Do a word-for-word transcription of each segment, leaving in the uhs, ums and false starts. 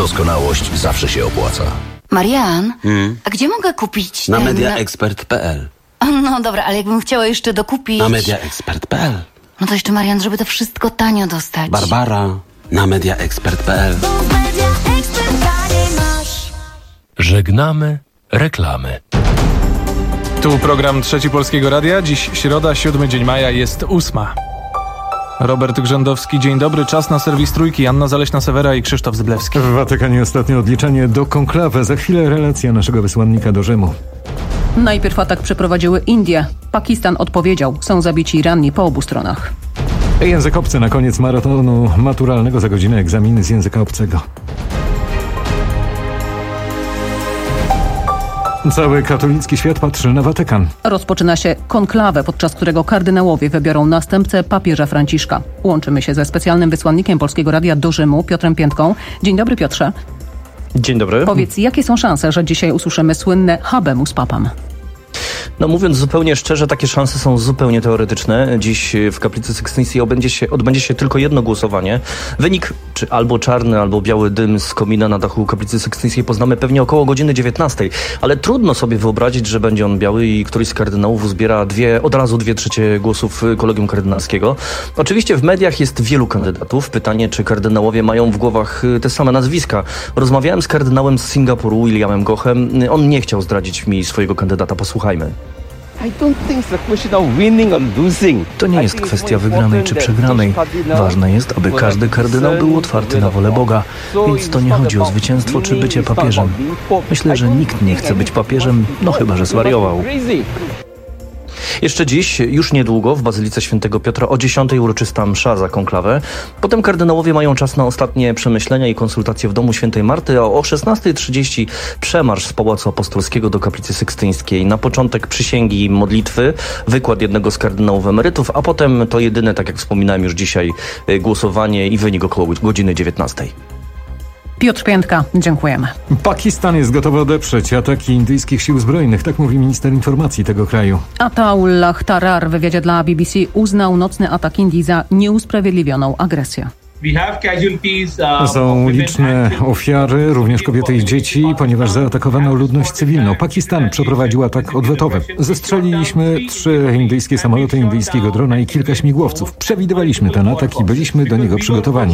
Doskonałość zawsze się opłaca. Marian, Hmm? a gdzie mogę kupić... Na ten... mediaexpert kropka pe el. No dobra, ale jakbym chciała jeszcze dokupić... Na mediaexpert kropka pe el. No to jeszcze, Marian, żeby to wszystko tanio dostać. Barbara, na mediaexpert kropka pe el. Żegnamy reklamy. Tu program Trzeci Polskiego Radia. Dziś środa, siódmy dzień maja, jest ósma. Robert Grzędowski, dzień dobry. Czas na serwis Trójki. Anna Zaleśna-Sewera i Krzysztof Zyblewski. W Watykanie ostatnie odliczenie do konklawy. Za chwilę relacja naszego wysłannika do Rzymu. Najpierw atak przeprowadziły Indie. Pakistan odpowiedział. Są zabici ranni po obu stronach. Język obcy na koniec maratonu maturalnego. Za godzinę egzaminy z języka obcego. Cały katolicki świat patrzy na Watykan. Rozpoczyna się konklawę, podczas którego kardynałowie wybiorą następcę papieża Franciszka. Łączymy się ze specjalnym wysłannikiem Polskiego Radia do Rzymu, Piotrem Piętką. Dzień dobry, Piotrze. Dzień dobry. Powiedz, jakie są szanse, że dzisiaj usłyszymy słynne habemus papam? No mówiąc zupełnie szczerze, takie szanse są zupełnie teoretyczne. Dziś w Kaplicy Sykstyńskiej odbędzie się, odbędzie się tylko jedno głosowanie. Wynik, czy albo czarny, albo biały dym z komina na dachu Kaplicy Sykstyńskiej poznamy pewnie około godziny dziewiętnastej. Ale trudno sobie wyobrazić, że będzie on biały i któryś z kardynałów uzbiera dwie, od razu dwie trzecie głosów Kolegium Kardynalskiego. Oczywiście w mediach jest wielu kandydatów. Pytanie, czy kardynałowie mają w głowach te same nazwiska. Rozmawiałem z kardynałem z Singapuru, Williamem Gochem. On nie chciał zdradzić mi swojego kandydata. Posłuchajmy. To nie jest kwestia wygranej czy przegranej. Ważne jest, aby każdy kardynał był otwarty na wolę Boga. Więc to nie chodzi o zwycięstwo czy bycie papieżem. Myślę, że nikt nie chce być papieżem, no chyba że zwariował. Jeszcze dziś, już niedługo, w Bazylice Świętego Piotra o dziesiątej uroczysta msza za konklawę. Potem kardynałowie mają czas na ostatnie przemyślenia i konsultacje w domu Świętej Marty, a o szesnastej trzydzieści przemarsz z Pałacu Apostolskiego do Kaplicy Sykstyńskiej. Na początek przysięgi i modlitwy, wykład jednego z kardynałów emerytów, a potem to jedyne, tak jak wspominałem już dzisiaj, głosowanie i wynik około godziny dziewiętnastej. Piotr Piętka, dziękujemy. Pakistan jest gotowy odeprzeć ataki indyjskich sił zbrojnych, tak mówi minister informacji tego kraju. Ataullah Tarar w wywiadzie dla B B C uznał nocny atak Indii za nieusprawiedliwioną agresję. Są liczne ofiary, również kobiety i dzieci, ponieważ zaatakowano ludność cywilną. Pakistan przeprowadził atak odwetowy. Zestrzeliliśmy trzy indyjskie samoloty, indyjskiego drona i kilka śmigłowców. Przewidywaliśmy ten atak i byliśmy do niego przygotowani.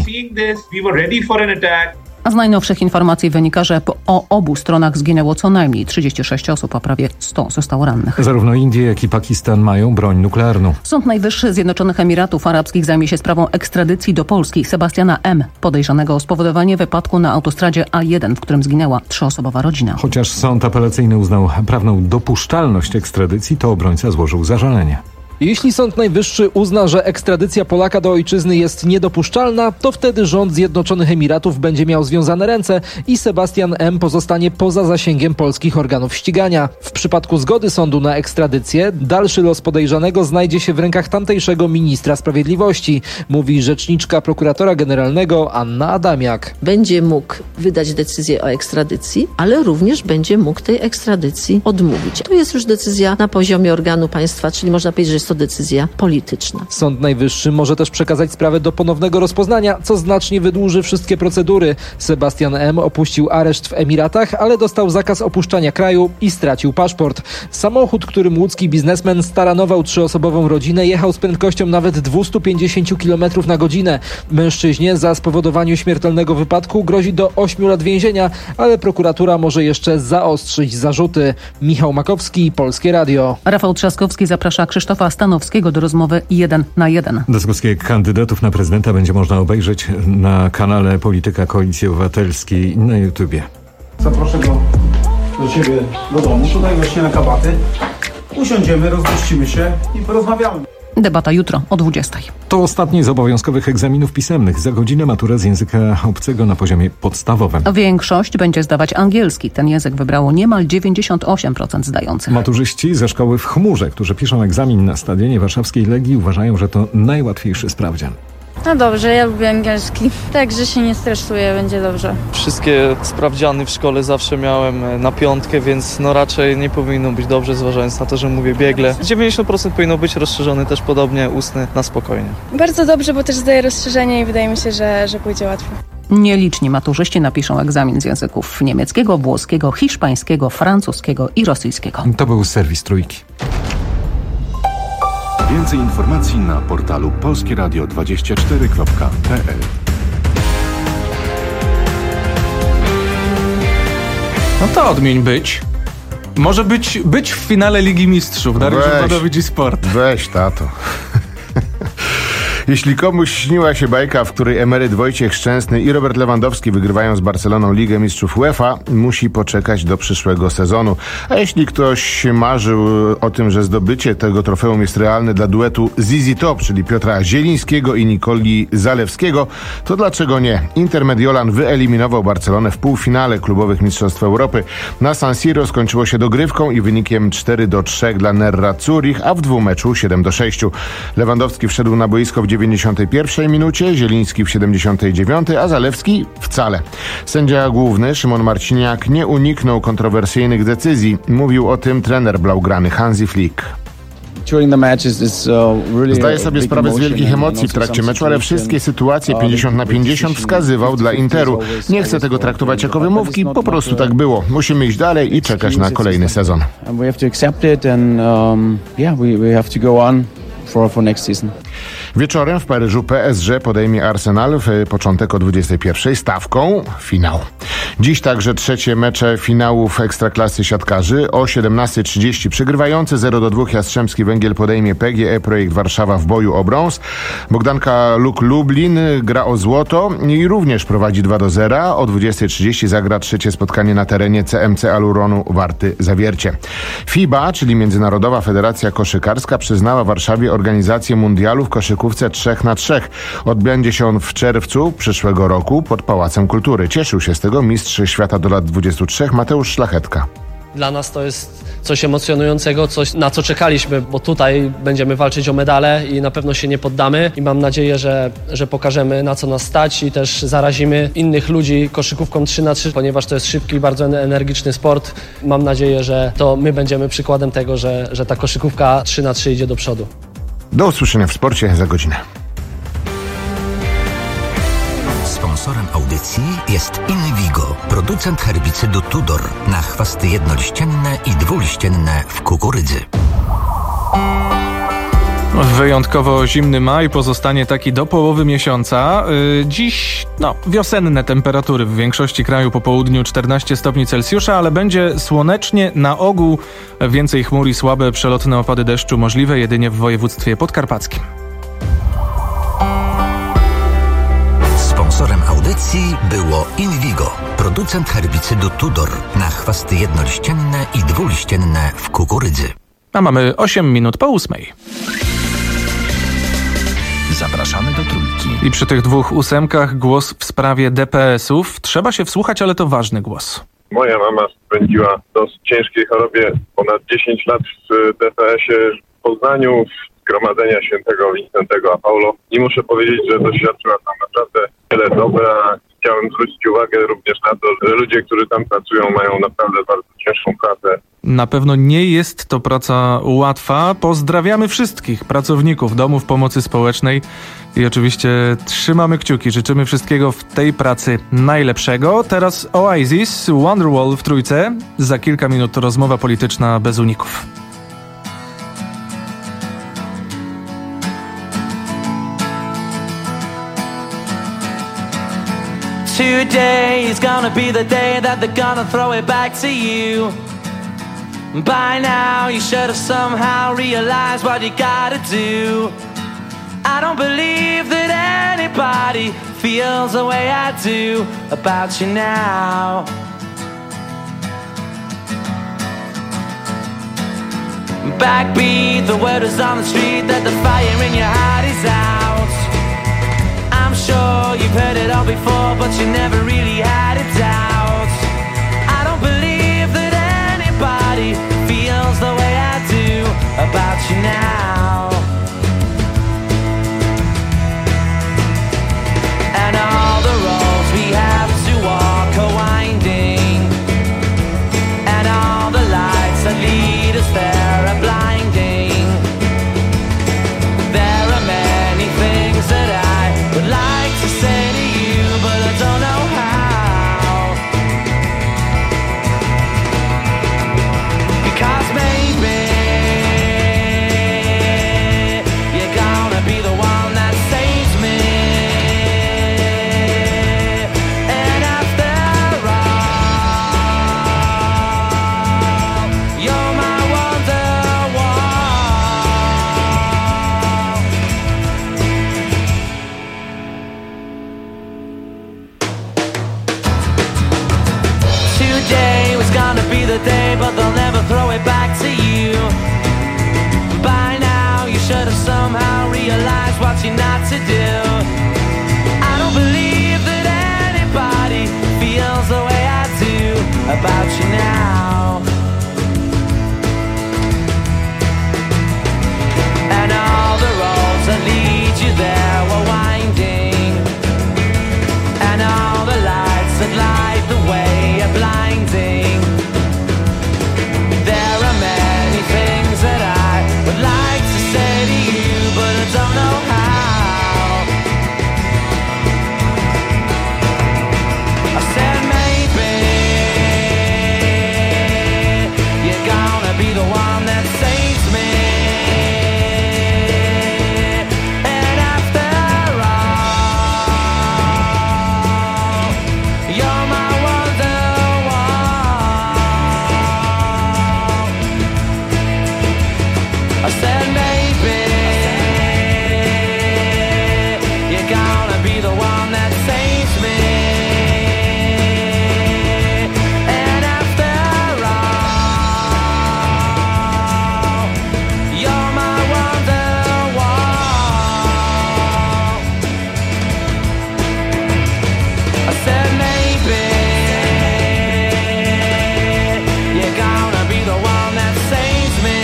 A z najnowszych informacji wynika, że po o obu stronach zginęło co najmniej trzydzieści sześć osób, a prawie sto zostało rannych. Zarówno Indie, jak i Pakistan mają broń nuklearną. Sąd Najwyższy Zjednoczonych Emiratów Arabskich zajmie się sprawą ekstradycji do Polski Sebastiana M., podejrzanego o spowodowanie wypadku na autostradzie A jeden, w którym zginęła trzyosobowa rodzina. Chociaż sąd apelacyjny uznał prawną dopuszczalność ekstradycji, to obrońca złożył zażalenie. Jeśli Sąd Najwyższy uzna, że ekstradycja Polaka do ojczyzny jest niedopuszczalna, to wtedy rząd Zjednoczonych Emiratów będzie miał związane ręce i Sebastian M. pozostanie poza zasięgiem polskich organów ścigania. W przypadku zgody sądu na ekstradycję, dalszy los podejrzanego znajdzie się w rękach tamtejszego ministra sprawiedliwości, mówi rzeczniczka prokuratora generalnego Anna Adamiak. Będzie mógł wydać decyzję o ekstradycji, ale również będzie mógł tej ekstradycji odmówić. To jest już decyzja na poziomie organu państwa, czyli można powiedzieć, że jest to decyzja polityczna. Sąd Najwyższy może też przekazać sprawę do ponownego rozpoznania, co znacznie wydłuży wszystkie procedury. Sebastian M. opuścił areszt w Emiratach, ale dostał zakaz opuszczania kraju i stracił paszport. Samochód, którym łódzki biznesmen staranował trzyosobową rodzinę, jechał z prędkością nawet dwieście pięćdziesiąt kilometrów na godzinę. Mężczyźnie za spowodowanie śmiertelnego wypadku grozi do ośmiu lat więzienia, ale prokuratura może jeszcze zaostrzyć zarzuty. Michał Makowski, Polskie Radio. Rafał Trzaskowski zaprasza Krzysztofa Stanowskiego do rozmowy jeden na jeden. Dyskusję kandydatów na prezydenta będzie można obejrzeć na kanale Polityka Koalicji Obywatelskiej na YouTubie. Zaproszę go do ciebie do domu, tutaj właśnie na kabaty. Usiądziemy, rozgościmy się i porozmawiamy. Debata jutro o dwudziestej. To ostatni z obowiązkowych egzaminów pisemnych. Za godzinę matura z języka obcego na poziomie podstawowym. Większość będzie zdawać angielski. Ten język wybrało niemal dziewięćdziesiąt osiem procent zdających. Maturzyści ze szkoły w Chmurze, którzy piszą egzamin na stadionie warszawskiej Legii, uważają, że to najłatwiejszy sprawdzian. No dobrze, ja lubię angielski, także się nie stresuję, będzie dobrze. Wszystkie sprawdziany w szkole zawsze miałem na piątkę, więc no raczej nie powinno być dobrze, zważając na to, że mówię biegle. dziewięćdziesiąt procent powinno być rozszerzony też podobnie, ustny, na spokojnie. Bardzo dobrze, bo też zdaję rozszerzenie i wydaje mi się, że, że pójdzie łatwo. Nieliczni maturzyści napiszą egzamin z języków niemieckiego, włoskiego, hiszpańskiego, francuskiego i rosyjskiego. To był serwis Trójki. Więcej informacji na portalu polskie radio dwadzieścia cztery kropka p l. No to odmień być. Może być, być w finale Ligi Mistrzów. Dariusz Upadowicz i Sport. Weź, tato. Jeśli komuś śniła się bajka, w której emeryt Wojciech Szczęsny i Robert Lewandowski wygrywają z Barceloną Ligę Mistrzów UEFA, musi poczekać do przyszłego sezonu. A jeśli ktoś marzył o tym, że zdobycie tego trofeum jest realne dla duetu Zizi Top, czyli Piotra Zielińskiego i Nikoli Zalewskiego, to dlaczego nie? Inter Mediolan wyeliminował Barcelonę w półfinale klubowych Mistrzostw Europy. Na San Siro skończyło się dogrywką i wynikiem cztery do trzech dla Nerazzurich, a w dwumeczu siedem do sześciu. Lewandowski wszedł na boisko w dziewięćdziesiątej pierwszej minucie, Zieliński w siedemdziesiątej dziewiątej, a Zalewski wcale. Sędzia główny Szymon Marciniak nie uniknął kontrowersyjnych decyzji. Mówił o tym trener blaugrany Hansi Flick. Zdaję sobie sprawę z wielkich emocji w trakcie meczu, ale wszystkie sytuacje pięćdziesiąt na pięćdziesiąt wskazywał dla Interu. Nie chcę tego traktować jako wymówki, po prostu tak było. Musimy iść dalej i czekać na kolejny sezon. For, for next season. Wieczorem w Paryżu P S G podejmie Arsenal w początek o dwudziestej pierwszej stawką finał. Dziś także trzecie mecze finałów Ekstraklasy siatkarzy. O siedemnasta trzydzieści przygrywający zero do dwóch Jastrzębski Węgiel podejmie P G E Projekt Warszawa w boju o brąz. Bogdanka Luk Lublin gra o złoto i również prowadzi dwa do zera. O dwudziestej trzydzieści zagra trzecie spotkanie na terenie C M C Aluronu Warty Zawiercie. FIBA, czyli Międzynarodowa Federacja Koszykarska, przyznała Warszawie organizację mundialu w koszykówce trzech na trzech. Odbędzie się on w czerwcu przyszłego roku pod Pałacem Kultury. Cieszył się z tego mistrz świata do lat dwudziestu trzech Mateusz Szlachetka. Dla nas to jest coś emocjonującego, coś na co czekaliśmy, bo tutaj będziemy walczyć o medale i na pewno się nie poddamy i mam nadzieję, że, że pokażemy, na co nas stać i też zarazimy innych ludzi koszykówką trzy na trzy, ponieważ to jest szybki, bardzo energiczny sport. Mam nadzieję, że to my będziemy przykładem tego, że, że ta koszykówka trzy na trzy idzie do przodu. Do usłyszenia w sporcie za godzinę. Sponsorem audycji jest Invigo, producent herbicydu Tudor na chwasty jednoliścienne i dwuliścienne w kukurydzy. Wyjątkowo zimny maj pozostanie taki do połowy miesiąca. Dziś no, wiosenne temperatury w większości kraju po południu czternaście stopni Celsjusza, ale będzie słonecznie, na ogół więcej chmur i słabe przelotne opady deszczu możliwe jedynie w województwie podkarpackim. Sponsorem audycji było Invigo, producent herbicydu Tudor na chwasty jednoliścienne i dwuliścienne w kukurydzy. A mamy osiem minut po ósmej. Zapraszamy do Trójki. I przy tych dwóch ósemkach głos w sprawie D P S-ów. Trzeba się wsłuchać, ale to ważny głos. Moja mama spędziła w dosyć ciężkiej chorobie ponad dziesięć lat w D P S-ie w Poznaniu, w Zgromadzenia Świętego Wincentego a Paulo. I muszę powiedzieć, że doświadczyła tam naprawdę wiele dobra. Chciałem zwrócić uwagę również na to, że ludzie, którzy tam pracują, mają naprawdę bardzo ciężką pracę. Na pewno nie jest to praca łatwa. Pozdrawiamy wszystkich pracowników domów pomocy społecznej i oczywiście trzymamy kciuki. Życzymy wszystkiego w tej pracy najlepszego. Teraz Oasis, Wonderwall w Trójce. Za kilka minut rozmowa polityczna bez uników. Today is gonna be the day that they're gonna throw it back to you. By now you should have somehow realized what you gotta do. I don't believe that anybody feels the way I do about you now. Backbeat, the word is on the street that the fire in your heart is out. I'm sure you've heard it all before, but you never really had a doubt. I don't believe that anybody feels the way I do about you now. And all the roads we have to walk are winding, and all the lights that lead us there are blinding. There are many things that I would like to say to you, but I don't know the day, but they'll never throw it back to you. By now, you should have somehow realized what you're not to do. I don't believe that anybody feels the way I do about you now. And all the roads that lead you there were winding, and all the lights that light the way are blinding. There are many things that I would like to say to you, but I don't know how. I said maybe you're gonna be the one that saves me. And after all, you're my wonderwall. I said maybe you're gonna be the one that saves me. And after all, you're my wonderwall. I said maybe you're gonna be the one that saves me.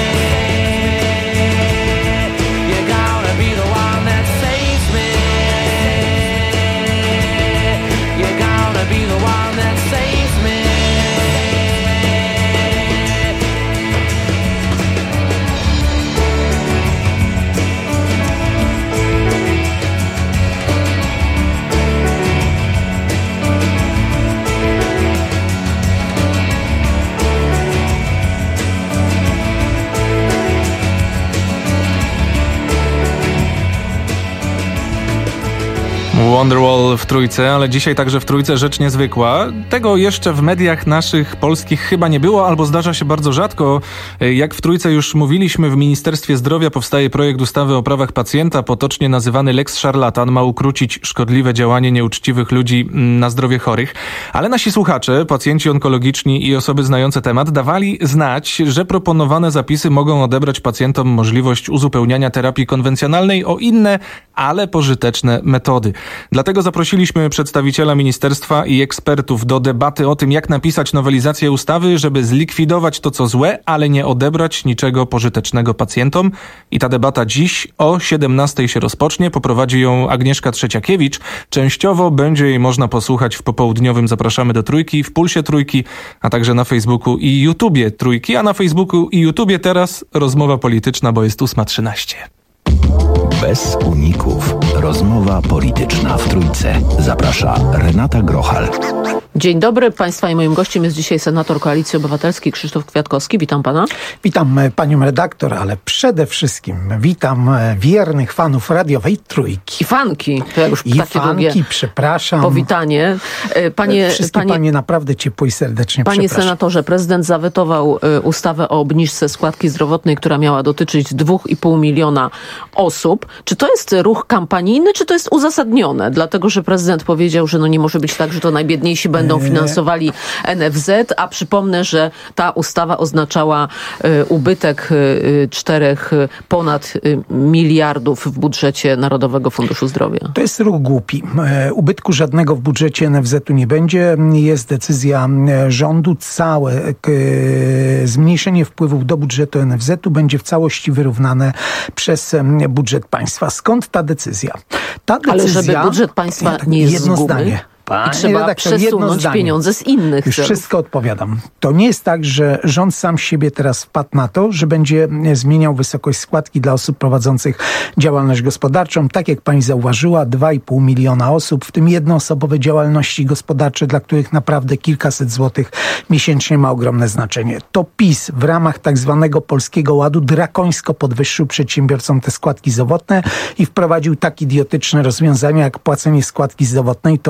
You're gonna be the one that saves me. You're gonna be the one that saves me. Wonderwall w Trójce, ale dzisiaj także w Trójce rzecz niezwykła. Tego jeszcze w mediach naszych polskich chyba nie było, albo zdarza się bardzo rzadko. Jak w Trójce już mówiliśmy, w Ministerstwie Zdrowia powstaje projekt ustawy o prawach pacjenta, potocznie nazywany Lex Szarlatan. Ma ukrócić szkodliwe działanie nieuczciwych ludzi na zdrowie chorych. Ale nasi słuchacze, pacjenci onkologiczni i osoby znające temat dawali znać, że proponowane zapisy mogą odebrać pacjentom możliwość uzupełniania terapii konwencjonalnej o inne, ale pożyteczne metody. Dlatego zaprosiliśmy przedstawiciela ministerstwa i ekspertów do debaty o tym, jak napisać nowelizację ustawy, żeby zlikwidować to, co złe, ale nie odebrać niczego pożytecznego pacjentom. I ta debata dziś o siedemnastej się rozpocznie. Poprowadzi ją Agnieszka Trzeciakiewicz. Częściowo będzie jej można posłuchać w popołudniowym Zapraszamy do Trójki, w Pulsie Trójki, a także na Facebooku i YouTubie Trójki. A na Facebooku i YouTubie teraz rozmowa polityczna, bo jest ósma trzynaście. Bez uników. Rozmowa polityczna w Trójce. Zaprasza Renata Grochal. Dzień dobry Państwa i moim gościem jest dzisiaj senator Koalicji Obywatelskiej Krzysztof Kwiatkowski. Witam Pana. Witam Panią redaktor, ale przede wszystkim witam wiernych fanów radiowej Trójki. I fanki. To jak już I takie fanki, długie przepraszam. powitanie. Panie, Wszystkie panie, panie naprawdę ciepło i serdecznie Panie przepraszam. senatorze, prezydent zawetował ustawę o obniżce składki zdrowotnej, która miała dotyczyć dwa i pół miliona osób. Czy to jest ruch kampanijny, czy to jest uzasadnione? Dlatego, że prezydent powiedział, że no nie może być tak, że to najbiedniejsi będą finansowali N F Z, a przypomnę, że ta ustawa oznaczała y, ubytek y, czterech y, ponad y, miliardów w budżecie Narodowego Funduszu Zdrowia. To jest ruch głupi. E, ubytku żadnego w budżecie N F Z-u nie będzie. Jest decyzja rządu. Całe e, zmniejszenie wpływów do budżetu N F Z-u będzie w całości wyrównane przez e, budżet państwa. Skąd ta decyzja? Ta decyzja... Ale żeby budżet państwa nie jest jedno zguby. zdanie. I trzeba przesunąć pieniądze z innych Już celów. wszystko odpowiadam. To nie jest tak, że rząd sam siebie teraz wpadł na to, że będzie zmieniał wysokość składki dla osób prowadzących działalność gospodarczą. Tak jak pani zauważyła, dwa i pół miliona osób, w tym jednoosobowe działalności gospodarcze, dla których naprawdę kilkaset złotych miesięcznie ma ogromne znaczenie. To PiS w ramach tak zwanego Polskiego Ładu drakońsko podwyższył przedsiębiorcom te składki zdrowotne i wprowadził tak idiotyczne rozwiązania jak płacenie składki zdrowotnej. To dopiero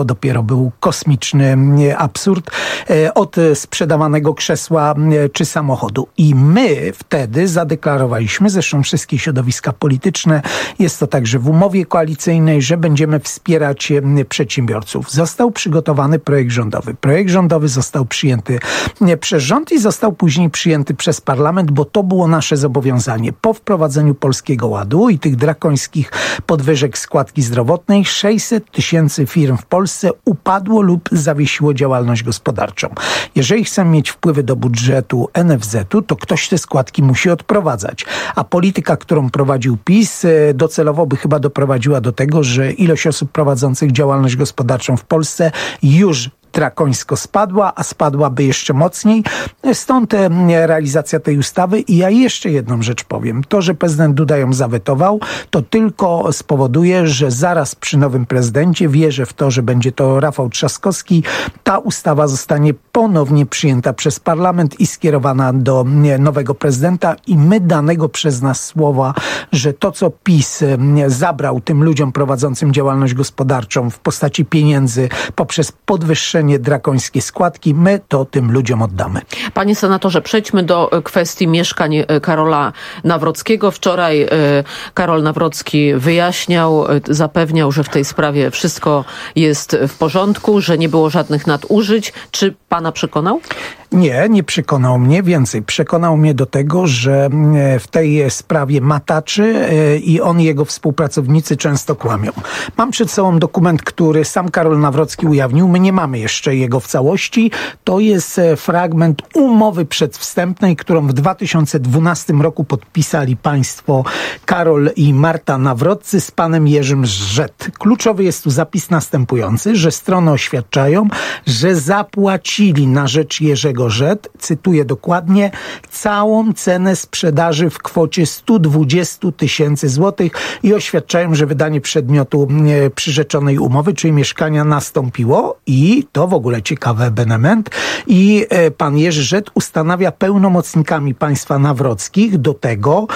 był kosmiczny absurd od sprzedawanego krzesła czy samochodu. I my wtedy zadeklarowaliśmy, zresztą wszystkie środowiska polityczne, jest to także w umowie koalicyjnej, że będziemy wspierać przedsiębiorców. Został przygotowany projekt rządowy. Projekt rządowy został przyjęty przez rząd i został później przyjęty przez parlament, bo to było nasze zobowiązanie. Po wprowadzeniu Polskiego Ładu i tych drakońskich podwyżek składki zdrowotnej sześćset tysięcy firm w Polsce upadło lub zawiesiło działalność gospodarczą. Jeżeli chcemy mieć wpływy do budżetu N F Z-u, to ktoś te składki musi odprowadzać. A polityka, którą prowadził PiS, docelowo by chyba doprowadziła do tego, że ilość osób prowadzących działalność gospodarczą w Polsce już drakońsko spadła, a spadłaby jeszcze mocniej. Stąd realizacja tej ustawy. I ja jeszcze jedną rzecz powiem. To, że prezydent Duda ją zawetował, to tylko spowoduje, że zaraz przy nowym prezydencie, wierzę w to, że będzie to Rafał Trzaskowski, ta ustawa zostanie ponownie przyjęta przez parlament i skierowana do nowego prezydenta i my danego przez nas słowa, że to, co PiS zabrał tym ludziom prowadzącym działalność gospodarczą w postaci pieniędzy poprzez podwyższenie drakońskie składki, my to tym ludziom oddamy. Panie senatorze, przejdźmy do kwestii mieszkań Karola Nawrockiego. Wczoraj Karol Nawrocki wyjaśniał, zapewniał, że w tej sprawie wszystko jest w porządku, że nie było żadnych nadużyć. Czy pana przekonał? Nie, nie przekonał mnie. Więcej, przekonał mnie do tego, że w tej sprawie mataczy i on i jego współpracownicy często kłamią. Mam przed sobą dokument, który sam Karol Nawrocki ujawnił. My nie mamy jeszcze jego w całości. To jest fragment umowy przedwstępnej, którą w dwa tysiące dwunastym roku podpisali państwo Karol i Marta Nawroccy z panem Jerzym Żet. Kluczowy jest tu zapis następujący, że strony oświadczają, że zapłacili na rzecz Jerzego Żet, cytuję dokładnie, całą cenę sprzedaży w kwocie sto dwadzieścia tysięcy złotych i oświadczają, że wydanie przedmiotu e, przyrzeczonej umowy, czyli mieszkania, nastąpiło i to w ogóle ciekawy ewenement i e, pan Jerzy Żet ustanawia pełnomocnikami państwa Nawrockich do tego,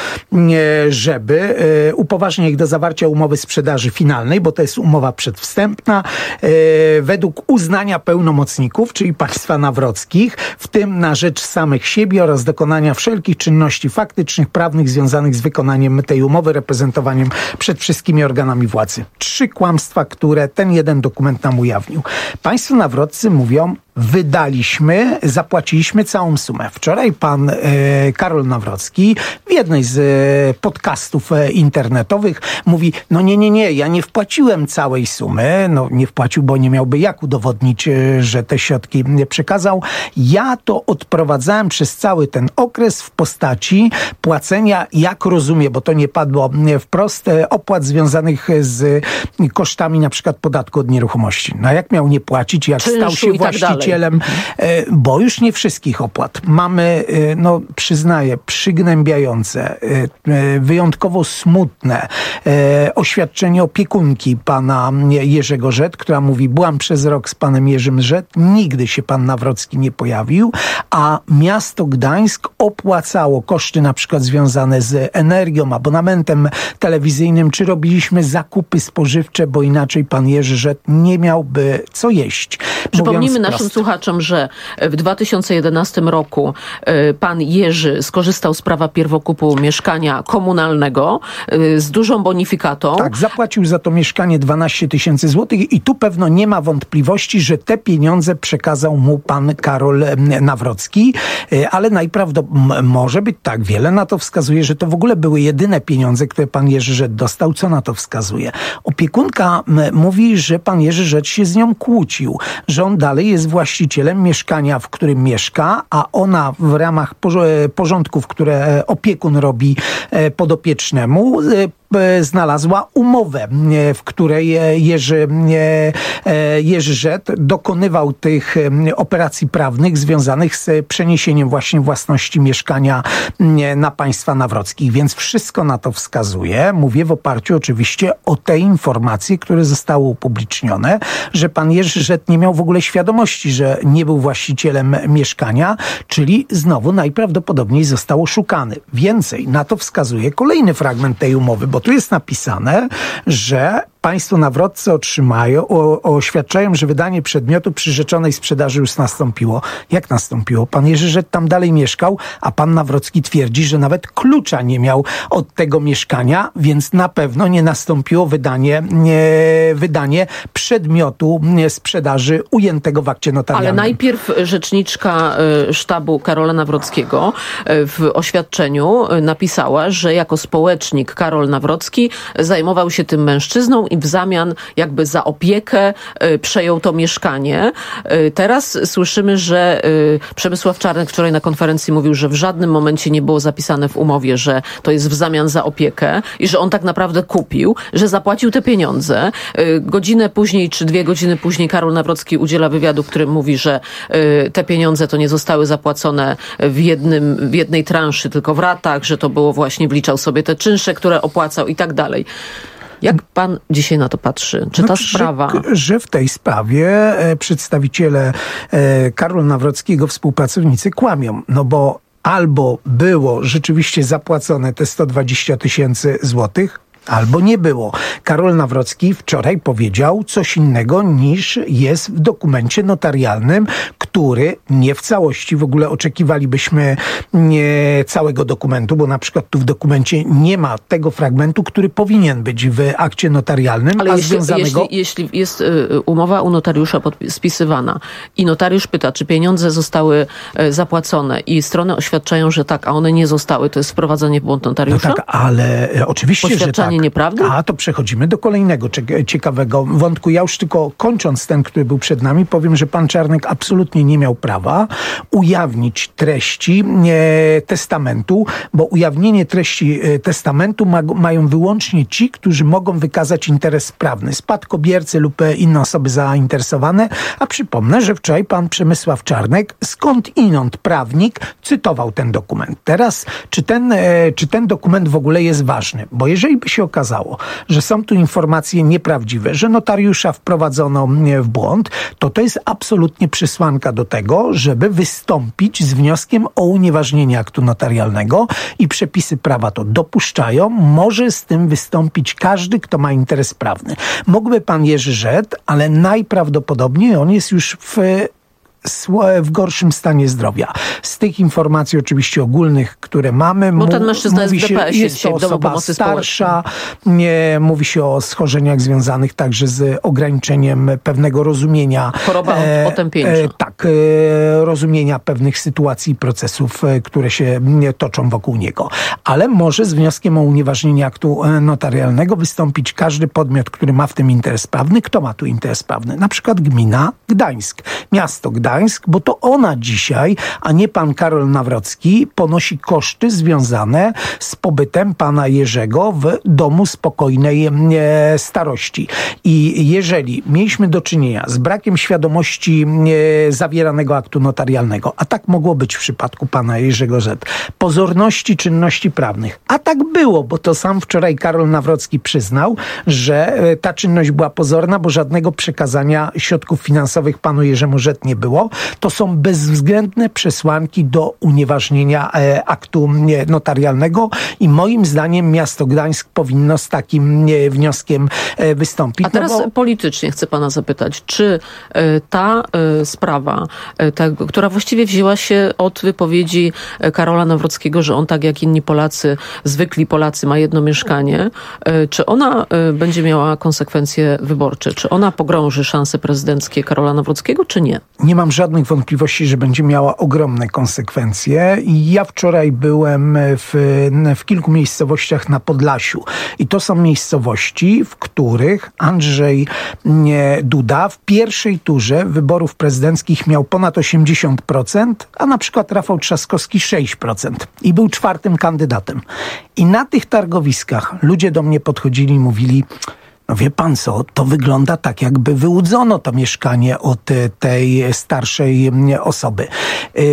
e, żeby e, upoważnia ich do zawarcia umowy sprzedaży finalnej, bo to jest umowa przedwstępna, e, według uznania pełnomocników, czyli państwa Nawrockich, w tym na rzecz samych siebie oraz dokonania wszelkich czynności faktycznych, prawnych związanych z wykonaniem tej umowy, reprezentowaniem przed wszystkimi organami władzy. Trzy kłamstwa, które ten jeden dokument nam ujawnił. Państwo Nawroccy mówią, wydaliśmy, zapłaciliśmy całą sumę. Wczoraj pan e, Karol Nawrocki w jednej z e, podcastów e, internetowych mówi, no nie, nie, nie, ja nie wpłaciłem całej sumy, no nie wpłacił, bo nie miałby jak udowodnić, e, że te środki nie przekazał. Ja to odprowadzałem przez cały ten okres w postaci płacenia, jak rozumiem, bo to nie padło wprost, e, opłat związanych z kosztami na przykład podatku od nieruchomości. No jak miał nie płacić, jak Czynszu stał się właścicielem, bo już nie wszystkich opłat. Mamy, no przyznaję, przygnębiające, wyjątkowo smutne oświadczenie opiekunki pana Jerzego Żet, która mówi, byłam przez rok z panem Jerzym Żet, nigdy się pan Nawrocki nie pojawił, a miasto Gdańsk opłacało koszty na przykład związane z energią, abonamentem telewizyjnym, czy robiliśmy zakupy spożywcze, bo inaczej pan Jerzy Żet nie miałby co jeść. Przypomnijmy naszym słuchaczom, że w dwa tysiące jedenastym roku pan Jerzy skorzystał z prawa pierwokupu mieszkania komunalnego z dużą bonifikatą. Tak, zapłacił za to mieszkanie dwanaście tysięcy złotych i tu pewno nie ma wątpliwości, że te pieniądze przekazał mu pan Karol Nawrocki, ale najprawdopodobniej może być tak, wiele na to wskazuje, że to w ogóle były jedyne pieniądze, które pan Jerzy Żet dostał. Co na to wskazuje? Opiekunka mówi, że pan Jerzy Żet się z nią kłócił, że on dalej jest właścicielem mieszkania, w którym mieszka, a ona w ramach porządków, które opiekun robi podopiecznemu, znalazła umowę, w której Jerzy, Jerzy Żet dokonywał tych operacji prawnych związanych z przeniesieniem właśnie własności mieszkania na państwa Nawrockich. Więc wszystko na to wskazuje. Mówię w oparciu oczywiście o te informacje, które zostały upublicznione, że pan Jerzy Żet nie miał w ogóle świadomości, że nie był właścicielem mieszkania, czyli znowu najprawdopodobniej został oszukany. Więcej, na to wskazuje kolejny fragment tej umowy, bo tu jest napisane, że państwo nawrotcy otrzymają, o, oświadczają, że wydanie przedmiotu przyrzeczonej sprzedaży już nastąpiło. Jak nastąpiło? Pan Jerzy Żet tam dalej mieszkał, a pan Nawrocki twierdzi, że nawet klucza nie miał od tego mieszkania, więc na pewno nie nastąpiło wydanie, nie, wydanie przedmiotu sprzedaży ujętego w akcie notarialnym. Ale najpierw rzeczniczka sztabu Karola Nawrockiego w oświadczeniu napisała, że jako społecznik Karol Nawrocki zajmował się tym mężczyzną i w zamian jakby za opiekę przejął to mieszkanie. Teraz słyszymy, że Przemysław Czarnek wczoraj na konferencji mówił, że w żadnym momencie nie było zapisane w umowie, że to jest w zamian za opiekę i że on tak naprawdę kupił, że zapłacił te pieniądze. Godzinę później, czy dwie godziny później Karol Nawrocki udziela wywiadu, w którym mówi, że te pieniądze to nie zostały zapłacone w, jednym, w jednej transzy, tylko w ratach, że to było właśnie, wliczał sobie te czynsze, które opłacał i tak dalej. Jak pan dzisiaj na to patrzy? Czy ta no, sprawa... Że, że w tej sprawie e, przedstawiciele e, Karola Nawrockiego, współpracownicy kłamią, no bo albo było rzeczywiście zapłacone te sto dwadzieścia tysięcy złotych, albo nie było. Karol Nawrocki wczoraj powiedział coś innego niż jest w dokumencie notarialnym, który nie w całości, w ogóle oczekiwalibyśmy nie całego dokumentu, bo na przykład tu w dokumencie nie ma tego fragmentu, który powinien być w akcie notarialnym, ale a jeśli, związanego... jeśli, jeśli jest y, umowa u notariusza spisywana i notariusz pyta, czy pieniądze zostały y, zapłacone i strony oświadczają, że tak, a one nie zostały, to jest wprowadzenie w błąd notariusza? No tak, ale e, oczywiście, że tak. Nieprawdy? A to przechodzimy do kolejnego ciekawego wątku. Ja już tylko kończąc ten, który był przed nami, powiem, że pan Czarnek absolutnie nie miał prawa ujawnić treści e, testamentu, bo ujawnienie treści e, testamentu ma, mają wyłącznie ci, którzy mogą wykazać interes prawny, spadkobiercy lub e, inne osoby zainteresowane. A przypomnę, że wczoraj pan Przemysław Czarnek, skąd inąd prawnik, cytował ten dokument. Teraz, czy ten, e, czy ten dokument w ogóle jest ważny? Bo jeżeli by się okazało, że są tu informacje nieprawdziwe, że notariusza wprowadzono w błąd, to to jest absolutnie przesłanka do tego, żeby wystąpić z wnioskiem o unieważnienie aktu notarialnego i przepisy prawa to dopuszczają. Może z tym wystąpić każdy, kto ma interes prawny. Mógłby pan Jerzy Żet, ale najprawdopodobniej on jest już w w gorszym stanie zdrowia. Z tych informacji oczywiście ogólnych, które mamy, bo ten mężczyzna jest w D P S-ie jest to osoba starsza, nie, mówi się o schorzeniach związanych także z ograniczeniem pewnego rozumienia. Choroba e, otępieńcza. E, tak, e, rozumienia pewnych sytuacji i procesów, e, które się nie toczą wokół niego. Ale może z wnioskiem o unieważnienie aktu notarialnego wystąpić każdy podmiot, który ma w tym interes prawny. Kto ma tu interes prawny? Na przykład gmina Gdańsk, miasto Gdańsk, bo to ona dzisiaj, a nie pan Karol Nawrocki, ponosi koszty związane z pobytem pana Jerzego w domu spokojnej e, starości. I jeżeli mieliśmy do czynienia z brakiem świadomości e, zawieranego aktu notarialnego, a tak mogło być w przypadku pana Jerzego Z, pozorności czynności prawnych, a tak było, bo to sam wczoraj Karol Nawrocki przyznał, że e, ta czynność była pozorna, bo żadnego przekazania środków finansowych panu Jerzemu Z nie było. To są bezwzględne przesłanki do unieważnienia e, aktu e, notarialnego i moim zdaniem miasto Gdańsk powinno z takim e, wnioskiem e, wystąpić. A teraz no bo... politycznie chcę pana zapytać, czy e, ta e, sprawa, e, ta, która właściwie wzięła się od wypowiedzi e, Karola Nawrockiego, że on tak jak inni Polacy, zwykli Polacy ma jedno mieszkanie, e, czy ona e, będzie miała konsekwencje wyborcze? Czy ona pogrąży szanse prezydenckie Karola Nawrockiego, czy nie? Nie mam żadnych wątpliwości, że będzie miała ogromne konsekwencje. Ja wczoraj byłem w, w kilku miejscowościach na Podlasiu i to są miejscowości, w których Andrzej Duda w pierwszej turze wyborów prezydenckich miał ponad osiemdziesiąt procent, a na przykład Rafał Trzaskowski sześć procent i był czwartym kandydatem. I na tych targowiskach ludzie do mnie podchodzili i mówili: no wie pan co, to wygląda tak, jakby wyłudzono to mieszkanie od tej starszej osoby.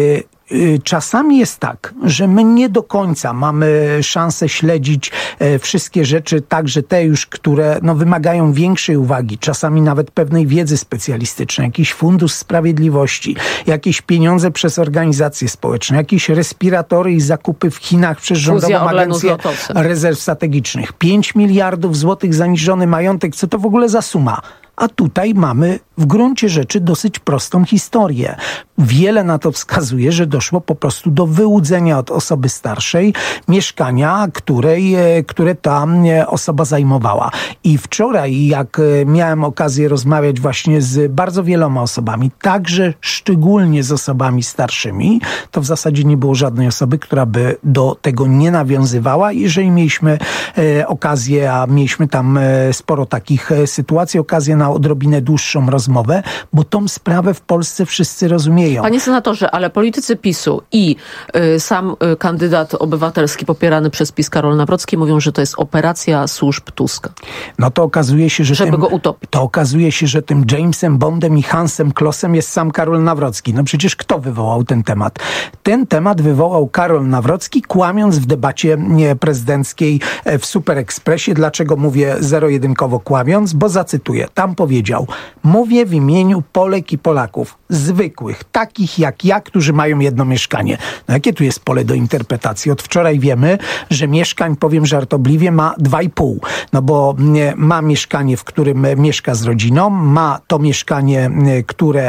czasami jest tak, że my nie do końca mamy szansę śledzić wszystkie rzeczy, także te już, które no, wymagają większej uwagi, czasami nawet pewnej wiedzy specjalistycznej, jakiś fundusz sprawiedliwości, jakieś pieniądze przez organizacje społeczne, jakieś respiratory i zakupy w Chinach przez Rządową Agencję Rezerw Strategicznych. pięć miliardów złotych zaniżony majątek, co to w ogóle za suma? A tutaj mamy w gruncie rzeczy dosyć prostą historię. Wiele na to wskazuje, że doszło po prostu do wyłudzenia od osoby starszej mieszkania, której, które ta osoba zajmowała. I wczoraj, jak miałem okazję rozmawiać właśnie z bardzo wieloma osobami, także szczególnie z osobami starszymi, to w zasadzie nie było żadnej osoby, która by do tego nie nawiązywała. Jeżeli mieliśmy e, okazję, a mieliśmy tam e, sporo takich e, sytuacji, okazję na odrobinę dłuższą rozmowę, bo tą sprawę w Polsce wszyscy rozumieją. Panie senatorze, ale politycy PiSu i y, sam y, kandydat obywatelski popierany przez PiS Karol Nawrocki mówią, że to jest operacja służb Tuska. No to okazuje się, że żeby tym, go utopić. To okazuje się, że tym Jamesem Bondem i Hansem Klossem jest sam Karol Nawrocki. No przecież kto wywołał ten temat? Ten temat wywołał Karol Nawrocki, kłamiąc w debacie prezydenckiej w Super Expressie. Dlaczego mówię zero-jedynkowo kłamiąc? Bo zacytuję. Tam powiedział: mówię w imieniu Polek i Polaków, zwykłych, takich jak ja, którzy mają jedno mieszkanie. No jakie tu jest pole do interpretacji? Od wczoraj wiemy, że mieszkań, powiem żartobliwie, ma dwa i pół. No bo ma mieszkanie, w którym mieszka z rodziną, ma to mieszkanie, które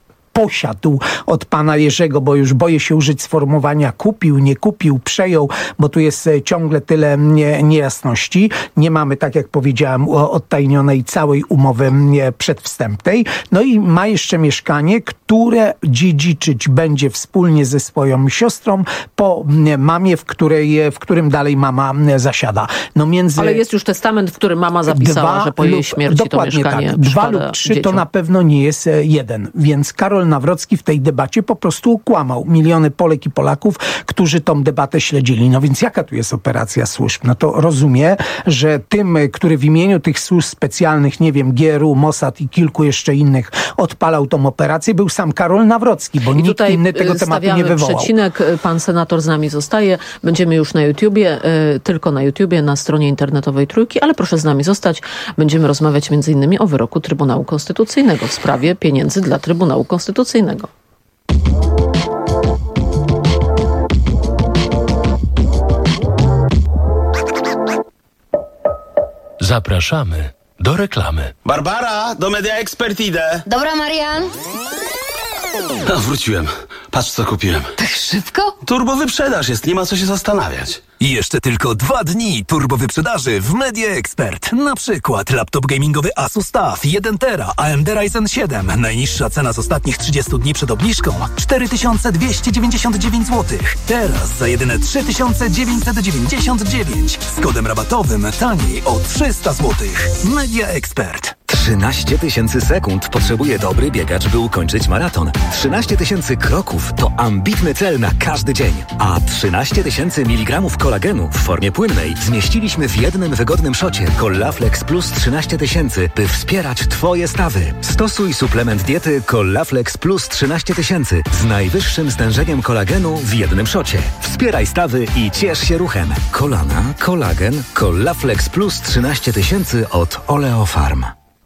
posiadł od pana Jerzego, bo już boję się użyć sformułowania kupił, nie kupił, przejął, bo tu jest ciągle tyle nie, niejasności. Nie mamy, tak jak powiedziałem, odtajnionej całej umowy przedwstępnej. No i ma jeszcze mieszkanie, które dziedziczyć będzie wspólnie ze swoją siostrą po mamie, w, której, w którym dalej mama zasiada. No między... Ale jest już testament, w którym mama zapisała, dwa że po jej lub, śmierci to mieszkanie tak, dwa lub trzy dzieciom. To na pewno nie jest jeden. Więc Karol Nawrocki w tej debacie po prostu ukłamał miliony Polek i Polaków, którzy tą debatę śledzili. No więc jaka tu jest operacja służb? No to rozumie, że tym, który w imieniu tych służb specjalnych, nie wiem, G R U, Mossad i kilku jeszcze innych odpalał tą operację, był sam Karol Nawrocki, bo I nikt inny tego tematu nie wywołał. Przecinek, pan senator z nami zostaje. Będziemy już na YouTubie, y, tylko na YouTubie, na stronie internetowej Trójki, ale proszę z nami zostać. Będziemy rozmawiać między innymi o wyroku Trybunału Konstytucyjnego w sprawie pieniędzy dla Trybunału Konstytucyjnego. Zapraszamy do reklamy. Barbara, do Media Expert idę. Dobra, Marian. A, wróciłem. Patrz, co kupiłem. Tak szybko? Turbo wyprzedaż jest, nie ma co się zastanawiać. I jeszcze tylko dwa dni turbo wyprzedaży w Media Expert. Na przykład laptop gamingowy Asus T A F jeden tera A M D Ryzen siedem. Najniższa cena z ostatnich trzydziestu dni przed obniżką cztery tysiące dwieście dziewięćdziesiąt dziewięć złotych. Teraz za jedyne trzy tysiące dziewięćset dziewięćdziesiąt dziewięć. Z kodem rabatowym taniej o trzysta złotych. Media Expert. trzynaście tysięcy sekund potrzebuje dobry biegacz, by ukończyć maraton. trzynaście tysięcy kroków to ambitny cel na każdy dzień. A trzynaście tysięcy miligramów kolagenu w formie płynnej zmieściliśmy w jednym wygodnym szocie Collaflex Plus trzynaście tysięcy, by wspierać Twoje stawy. Stosuj suplement diety Collaflex Plus trzynaście tysięcy z najwyższym stężeniem kolagenu w jednym szocie. Wspieraj stawy i ciesz się ruchem. Kolana, kolagen, Collaflex Plus trzynaście tysięcy od Oleofarm.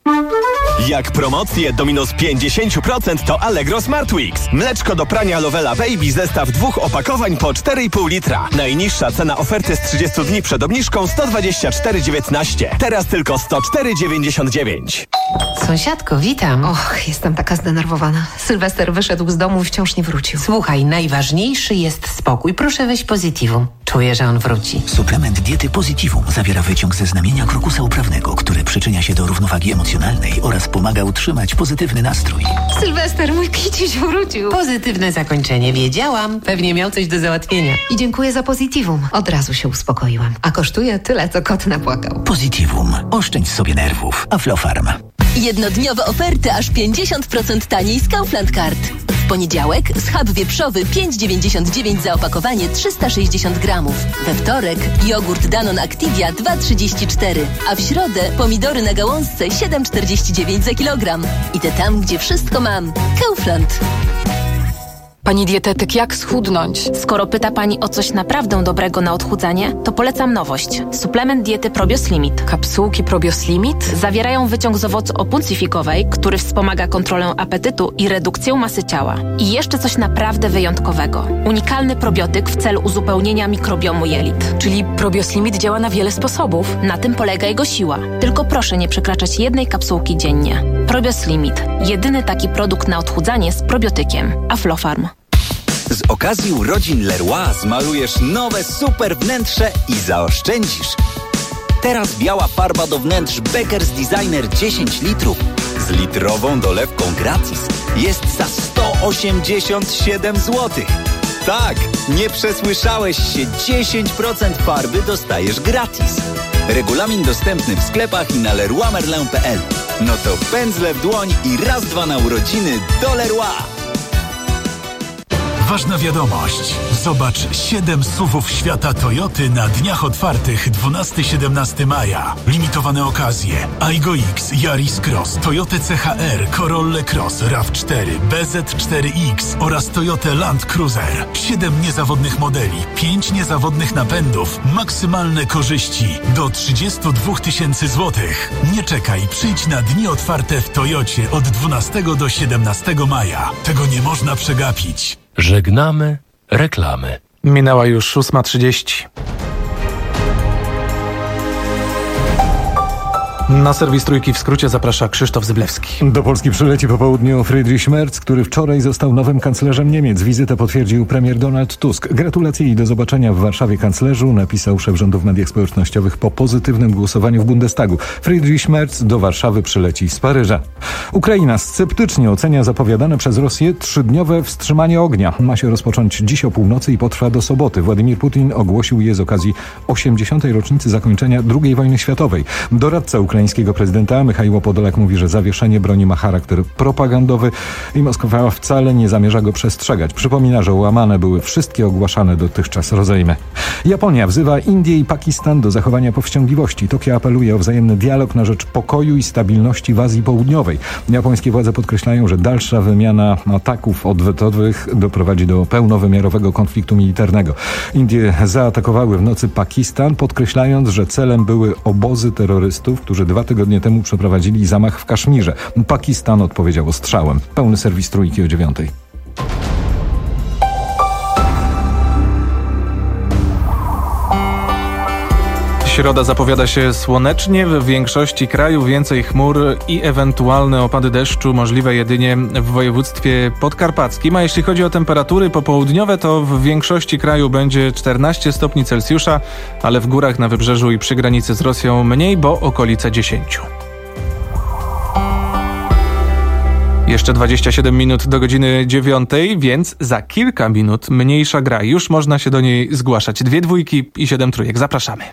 Jak promocje do minus pięćdziesiąt procent to Allegro Smart Weeks. Mleczko do prania Lovella Baby zestaw dwóch opakowań po cztery i pół litra. Najniższa cena oferty z trzydziestu dni przed obniżką sto dwadzieścia cztery dziewiętnaście. Teraz tylko sto cztery dziewięćdziesiąt dziewięć. Sąsiadko, witam. Och, jestem taka zdenerwowana. Sylwester wyszedł z domu i wciąż nie wrócił. Słuchaj, najważniejszy jest spokój. Proszę weź Positivum. Czuję, że on wróci. Suplement diety Positivum zawiera wyciąg ze znamienia krokusa uprawnego, który przyczynia się do równowagi emocjonalnej oraz pomaga utrzymać pozytywny nastrój. Sylwester, mój kiciuś wrócił. Pozytywne zakończenie, wiedziałam. Pewnie miał coś do załatwienia. I dziękuję za Positivum. Od razu się uspokoiłam. A kosztuje tyle, co kot napłakał. Positivum. Oszczędź sobie nerwów. Aflofarm. Jednodniowe oferty aż pięćdziesiąt procent taniej z Kaufland Card. W poniedziałek schab wieprzowy pięć dziewięćdziesiąt dziewięć za opakowanie trzysta sześćdziesiąt gramów. We wtorek jogurt Danon Activia dwa trzydzieści cztery, a w środę pomidory na gałązce siedem czterdzieści dziewięć za kilogram. Idę tam, gdzie wszystko mam. Kaufland. Pani dietetyk, jak schudnąć? Skoro pyta Pani o coś naprawdę dobrego na odchudzanie, to polecam nowość. Suplement diety Probios Limit. Kapsułki Probios Limit? Zawierają wyciąg z owocu opuncyfikowej, który wspomaga kontrolę apetytu i redukcję masy ciała. I jeszcze coś naprawdę wyjątkowego. Unikalny probiotyk w celu uzupełnienia mikrobiomu jelit. Czyli Probios Limit działa na wiele sposobów. Na tym polega jego siła. Tylko proszę nie przekraczać jednej kapsułki dziennie. Probios Limit. Jedyny taki produkt na odchudzanie z probiotykiem. Aflofarm. Z okazji urodzin Leroy zmalujesz nowe super wnętrze i zaoszczędzisz. Teraz biała farba do wnętrz Beckers Designer dziesięć litrów z litrową dolewką gratis jest za sto osiemdziesiąt siedem złotych. Tak, nie przesłyszałeś się, dziesięć procent farby dostajesz gratis. Regulamin dostępny w sklepach i na leroy merlin kropka p l. No to pędzle w dłoń i raz dwa na urodziny do Leroy. Ważna wiadomość. Zobacz siedem S U V-ów świata Toyoty na dniach otwartych dwunastego do siedemnastego maja. Limitowane okazje. Aygo X, Yaris Cross, Toyota C H R, Corolla Cross, RAV cztery, B Z cztery X oraz Toyota Land Cruiser. siedem niezawodnych modeli, pięć niezawodnych napędów, maksymalne korzyści do trzydzieści dwa tysiące złotych. Nie czekaj, przyjdź na dni otwarte w Toyocie od dwunastego do siedemnastego maja. Tego nie można przegapić. Żegnamy reklamy. Minęła już szósta trzydzieści. Na serwis Trójki w skrócie zaprasza Krzysztof Zyblewski. Do Polski przyleci po południu Friedrich Merz, który wczoraj został nowym kanclerzem Niemiec. Wizytę potwierdził premier Donald Tusk. Gratulacje i do zobaczenia w Warszawie kanclerzu, napisał szef rządu w mediach społecznościowych po pozytywnym głosowaniu w Bundestagu. Friedrich Merz do Warszawy przyleci z Paryża. Ukraina sceptycznie ocenia zapowiadane przez Rosję trzydniowe wstrzymanie ognia. Ma się rozpocząć dziś o północy i potrwa do soboty. Władimir Putin ogłosił je z okazji osiemdziesiątej rocznicy zakończenia drugiej wojny światowej. Doradca ukraińskiego prezydenta Michaiło Podolak mówi, że zawieszenie broni ma charakter propagandowy i Moskwa wcale nie zamierza go przestrzegać. Przypomina, że łamane były wszystkie ogłaszane dotychczas rozejmy. Japonia wzywa Indię i Pakistan do zachowania powściągliwości. Tokio apeluje o wzajemny dialog na rzecz pokoju i stabilności w Azji Południowej. Japońskie władze podkreślają, że dalsza wymiana ataków odwetowych doprowadzi do pełnowymiarowego konfliktu militarnego. Indie zaatakowały w nocy Pakistan, podkreślając, że celem były obozy terrorystów, którzy dwa tygodnie temu przeprowadzili zamach w Kaszmirze. Pakistan odpowiedział ostrzałem. Pełny serwis Trójki o dziewiątej. Środa zapowiada się słonecznie, w większości kraju więcej chmur i ewentualne opady deszczu możliwe jedynie w województwie podkarpackim. A jeśli chodzi o temperatury popołudniowe, to w większości kraju będzie czternaście stopni Celsjusza, ale w górach na wybrzeżu i przy granicy z Rosją mniej, bo okolice dziesięć. Jeszcze dwadzieścia siedem minut do godziny dziewiątej, więc za kilka minut mniejsza gra. Już można się do niej zgłaszać. Dwie dwójki i siedem trójek. Zapraszamy.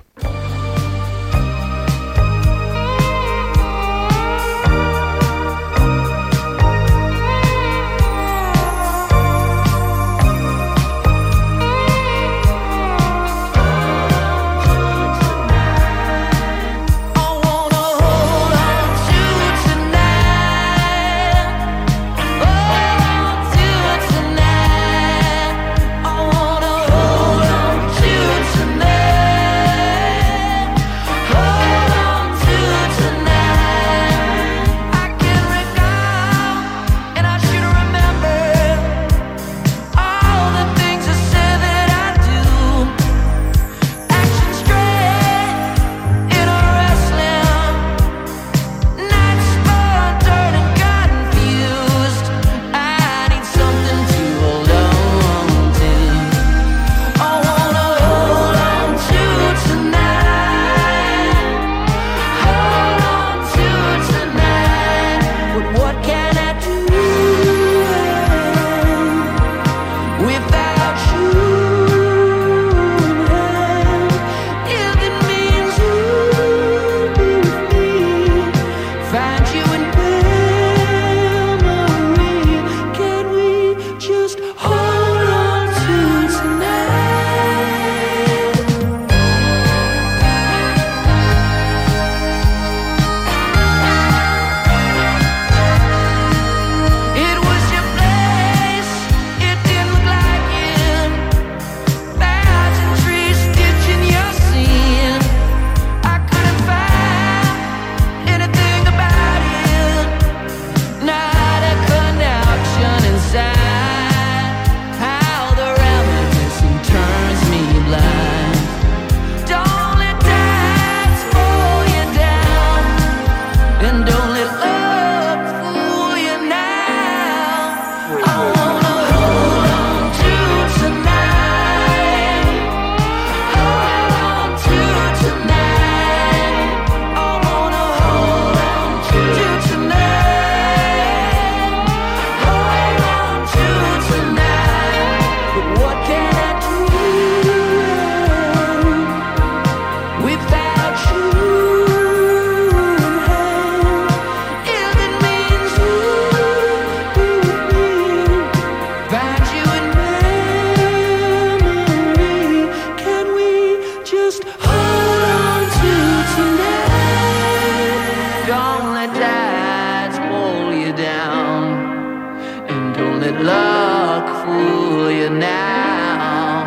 now.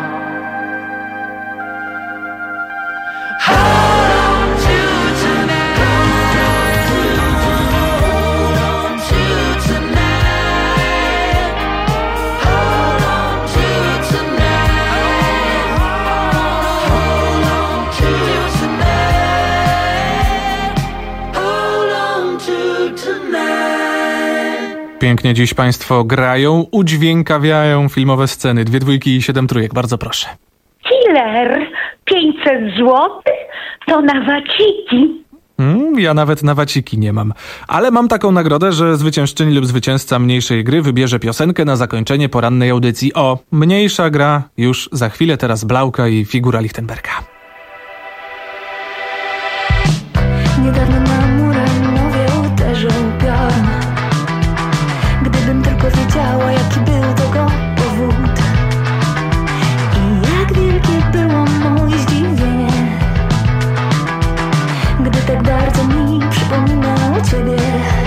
Hold on to tonight. Hold on to tonight. Hold on to tonight. Hold on to tonight. Hold on to tonight. Pięknie dziś państwo grają, udźwiękawiają filmowe sceny. Dwie dwójki i siedem trójek. Bardzo proszę. Killer, pięćset złotych? To na waciki. Mm, ja nawet na waciki nie mam. Ale mam taką nagrodę, że zwyciężczyni lub zwycięzca mniejszej gry wybierze piosenkę na zakończenie porannej audycji. O, mniejsza gra już za chwilę. Teraz Blauka i Figura Lichtenberga. Niedawno na murę mówię uderzył piorun. Gdybym tylko wiedziała, jaki był tego powód i jak wielkie było moje zdziwienie, gdy tak bardzo mi przypominało ciebie.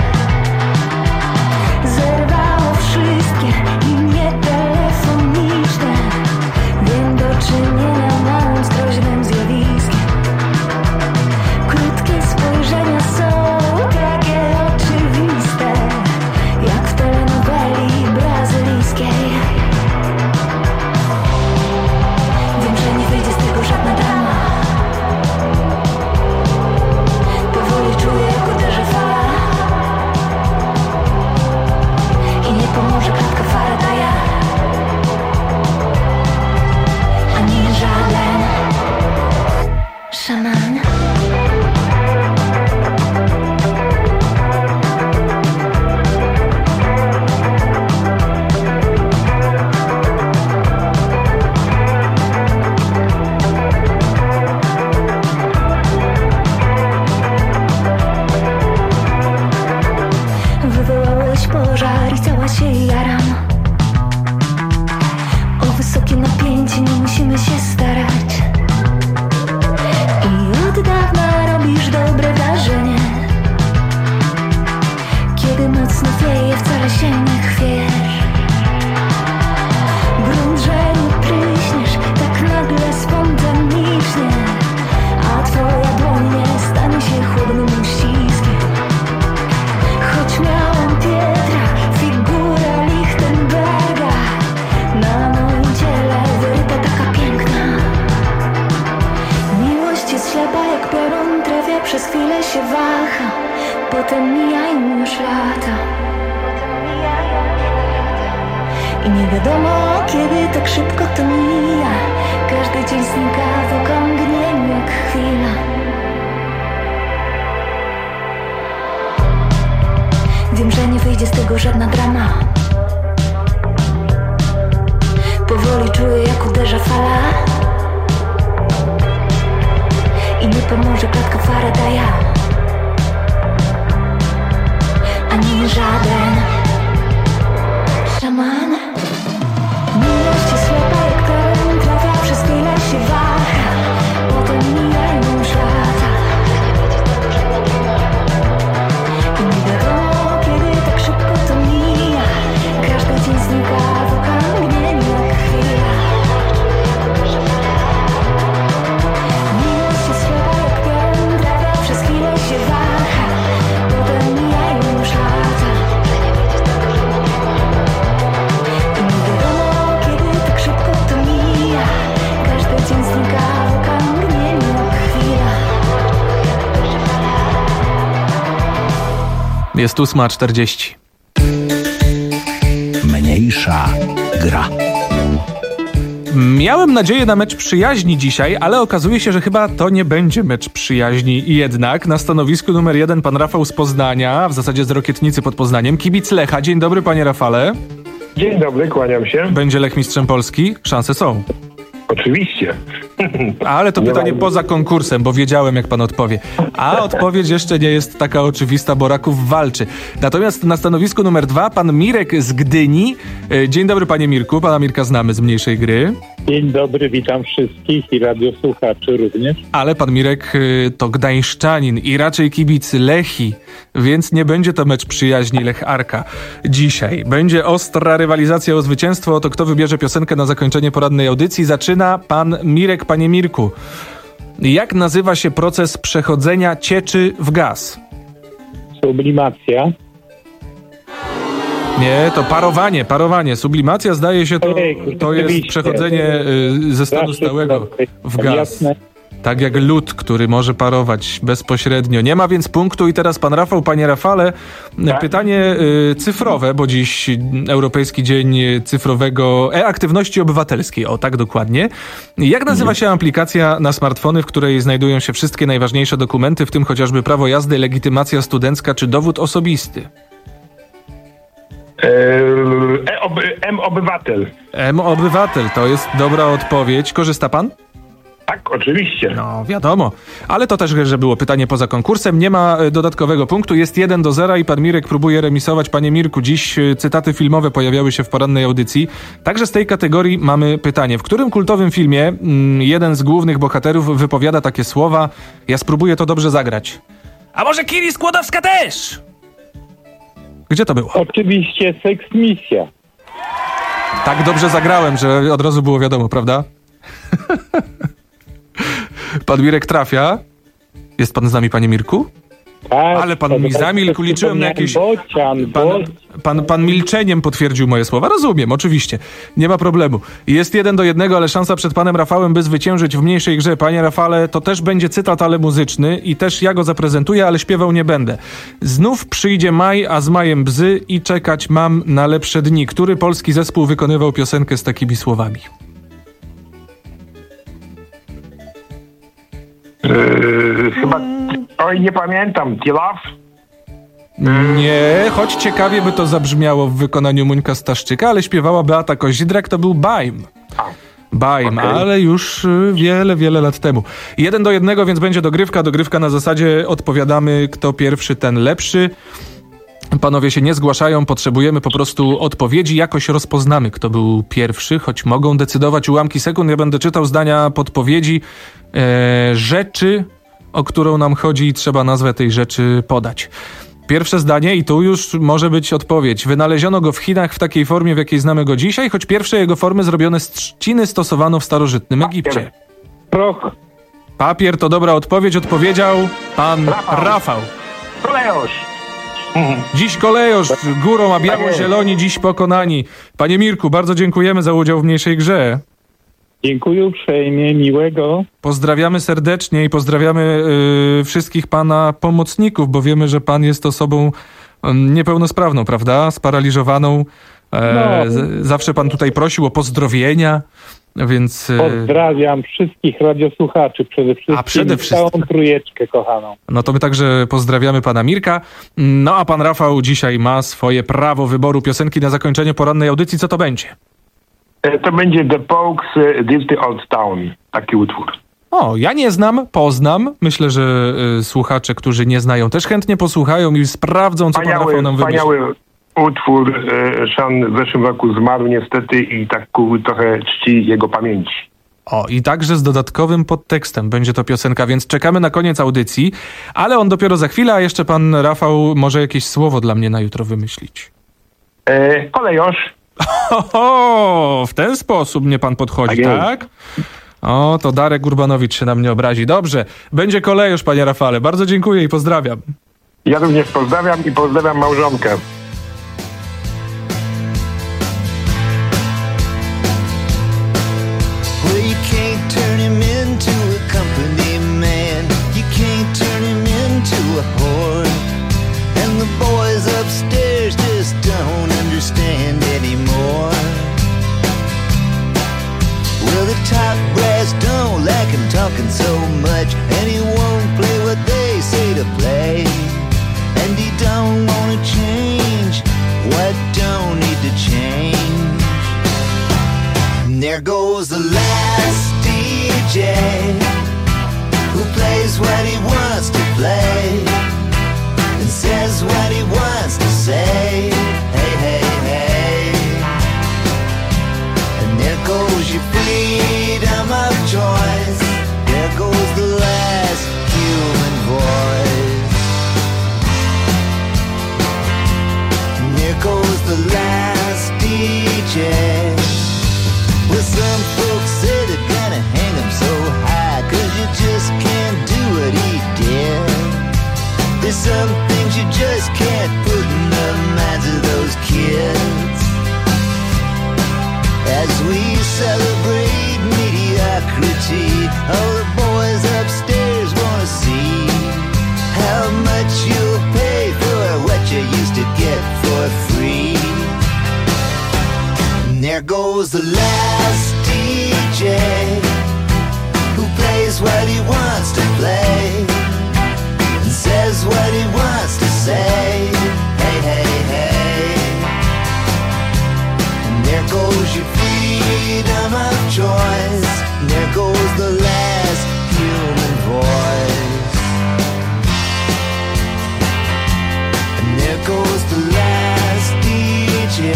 Zerwało wszystkie linie telefoniczne. Wiem, do czynienia mam z groźnym zjawiskiem. Krótkie spojrzenia są takie oczywiste, jak w telenoweli brazylijskiej. Wiem, że nie wyjdzie z tego żadna drama. Powoli czuję, jak uderzy fala i nie pomoże kratka Faradaya, ani żaden szaman. Wywołałeś pożar i cała się jaram. O wysokie napięcie nie musimy się starać. I od dawna robisz dobre wrażenie. Kiedy mocno wieje, wcale się nie chwiejesz. Grunt, że nie pryśniesz tak nagle spontanicznie, a twoja dłoń nie stanie się chłodnym uściskiem. Choć miałam Pietra, figurę Lichtenberga, na moim ciele wyryta taka piękna. Miłość jest ślepa jak piorun, trafia, przez chwilę się waha, potem mijają już lata. I nie wiadomo, kiedy tak szybko to mija. Każdy dzień znika w okrągnieniu jak chwila. Wiem, że nie wyjdzie z tego żadna drama. Powoli czuję, jak uderza fala i nie pomoże klatka Faradaya, ani żaden szaman. Miłość jest ślepa jak piorun, trafia, przez chwilę się waha, potem mijają już lata. I nie wiadomo, kiedy tak szybko to mija. Każdy dzień znika w okrągnieniu jak chwila. Miłość jest ślepa jak piorun, trafia, przez chwilę się waha, potem mijają już lata. I nie wiadomo, kiedy tak szybko to mija. Każdy dzień znika w okrągnieniu jak chwila. Jest ósma czterdzieści. Mniejsza gra. Miałem nadzieję na mecz przyjaźni dzisiaj, ale okazuje się, że chyba to nie będzie mecz przyjaźni. I jednak na stanowisku numer jeden pan Rafał z Poznania, w zasadzie z Rokietnicy pod Poznaniem, kibic Lecha. Dzień dobry, panie Rafale. Dzień dobry, kłaniam się. Będzie Lech mistrzem Polski? Szanse są. Oczywiście. Ale to pytanie poza konkursem, bo wiedziałem, jak pan odpowie. A odpowiedź jeszcze nie jest taka oczywista, bo Raków walczy. Natomiast na stanowisku numer dwa pan Mirek z Gdyni. Dzień dobry, panie Mirku. Pana Mirka znamy z mniejszej gry. Dzień dobry, witam wszystkich i radiosłuchaczy również. Ale pan Mirek to gdańszczanin i raczej kibic Lechii, więc nie będzie to mecz przyjaźni Lech-Arka dzisiaj. Będzie ostra rywalizacja o zwycięstwo. Oto kto wybierze piosenkę na zakończenie porannej audycji. Zaczyna pan Mirek. Panie Mirku, jak nazywa się proces przechodzenia cieczy w gaz? Sublimacja. Nie, to parowanie, parowanie. Sublimacja, zdaje się, to, to jest przechodzenie ze stanu stałego w gaz. Tak jak lód, który może parować bezpośrednio. Nie ma więc punktu i teraz pan Rafał. Panie Rafale, tak? Pytanie y, cyfrowe, bo dziś Europejski Dzień Cyfrowego e-aktywności obywatelskiej. O, tak dokładnie. Jak nazywa się aplikacja na smartfony, w której znajdują się wszystkie najważniejsze dokumenty, w tym chociażby prawo jazdy, legitymacja studencka czy dowód osobisty? M-Obywatel. M-Obywatel, to jest dobra odpowiedź. Korzysta pan? Tak, oczywiście. No, wiadomo. Ale to też, że było pytanie poza konkursem. Nie ma dodatkowego punktu. Jest jeden do zera i pan Mirek próbuje remisować. Panie Mirku, dziś cytaty filmowe pojawiały się w porannej audycji. Także z tej kategorii mamy pytanie. W którym kultowym filmie mm, jeden z głównych bohaterów wypowiada takie słowa: ja spróbuję to dobrze zagrać? A może Kiri Skłodowska też? Gdzie to było? Oczywiście Seks Misja. Tak dobrze zagrałem, że od razu było wiadomo, prawda? Pan Mirek trafia. Jest pan z nami, panie Mirku? Tak. Ale pan mi zamilkł, liczyłem na jakieś... Bocian, pan, pan, pan milczeniem potwierdził moje słowa. Rozumiem, oczywiście. Nie ma problemu. Jest jeden do jednego, ale szansa przed panem Rafałem, by zwyciężyć w mniejszej grze. Panie Rafale, to też będzie cytat, ale muzyczny i też ja go zaprezentuję, ale śpiewał nie będę. Znów przyjdzie maj, a z majem bzy i czekać mam na lepsze dni. Który polski zespół wykonywał piosenkę z takimi słowami? Yy, chyba, oj, nie pamiętam, Tilaf? Nie, choć ciekawie by to zabrzmiało w wykonaniu Muńka Staszczyka, ale śpiewała Beata Koźidrak, to był Bajm. Bajm, okay. Ale już wiele, wiele lat temu. Jeden do jednego, więc będzie dogrywka, dogrywka na zasadzie odpowiadamy, kto pierwszy, ten lepszy. Panowie się nie zgłaszają, potrzebujemy po prostu odpowiedzi, jakoś rozpoznamy, kto był pierwszy, choć mogą decydować ułamki sekund. Ja będę czytał zdania podpowiedzi e, rzeczy, o którą nam chodzi i trzeba nazwę tej rzeczy podać. Pierwsze zdanie i tu już może być odpowiedź. Wynaleziono go w Chinach w takiej formie, w jakiej znamy go dzisiaj, choć pierwsze jego formy zrobione z trzciny stosowano w starożytnym Egipcie. Proch. Papier to dobra odpowiedź, odpowiedział pan Rafał. Rafał. Kolejosz. Dziś kolejosz, górą, a biało-zieloni dziś pokonani. Panie Mirku, bardzo dziękujemy za udział w mniejszej grze. Dziękuję uprzejmie, miłego. Pozdrawiamy serdecznie i pozdrawiamy yy, wszystkich pana pomocników, bo wiemy, że pan jest osobą yy, niepełnosprawną, prawda? Sparaliżowaną. E, no. z, zawsze pan tutaj prosił o pozdrowienia, więc... Yy... Pozdrawiam wszystkich radiosłuchaczy, przede wszystkim, a przede wszystkim całą trójeczkę kochaną. No to my także pozdrawiamy pana Mirka. No a pan Rafał dzisiaj ma swoje prawo wyboru piosenki na zakończenie porannej audycji. Co to będzie? To będzie The Pokes, Dirty Old Town, taki utwór. O, ja nie znam, poznam. Myślę, że y, słuchacze, którzy nie znają, też chętnie posłuchają i sprawdzą, co wspaniały, pan Rafał nam wymyślił. Wspaniały utwór. Y, Sean w zeszłym roku zmarł niestety i tak trochę czci jego pamięci. O, i także z dodatkowym podtekstem będzie to piosenka, więc czekamy na koniec audycji, ale on dopiero za chwilę, a jeszcze pan Rafał może jakieś słowo dla mnie na jutro wymyślić. E, kolejosz. O, w ten sposób mnie pan podchodzi, tak? tak? O, to Darek Urbanowicz się na mnie obrazi. Dobrze, będzie kolejosz, panie Rafale. Bardzo dziękuję i pozdrawiam. Ja również pozdrawiam i pozdrawiam małżonkę. Top brass don't like him talking so much, and he won't play what they say to play, and he don't wanna change what don't need to change. And there goes the last D J J who plays what he wants to play and says what he wants to say. Hey, hey, hey. And there goes your freedom of choice. There goes the last human voice. And there goes the last D J. Well, some folks say they're gonna hang him so high, 'cause you just can't do what he did. There's some things you just can't put in the minds of those kids. As we celebrate mediocrity, all the boys upstairs wanna see how much you'll pay for what you used to get for free. And there goes the last D J who plays what he wants to play and says what he wants to say. Hey, hey, hey. And there goes your freedom of choice. And there goes the last human voice. And there goes the last D J.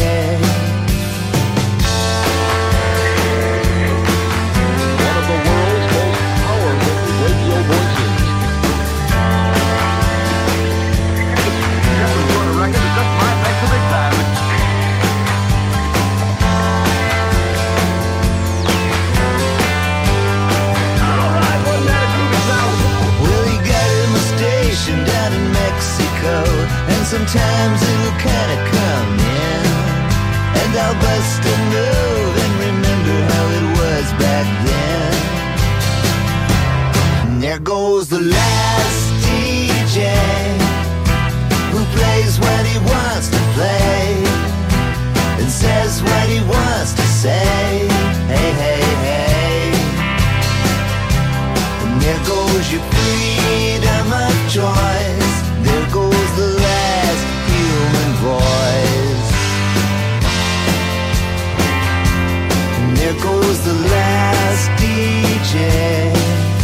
Down in Mexico, and sometimes it'll kinda come in, and I'll bust a move and remember how it was back then. And there goes the last D J who plays what he wants to play and says what he wants to say. Hey, hey, hey. And there goes your freedom of choice. There goes the last human voice. And there goes the last D J.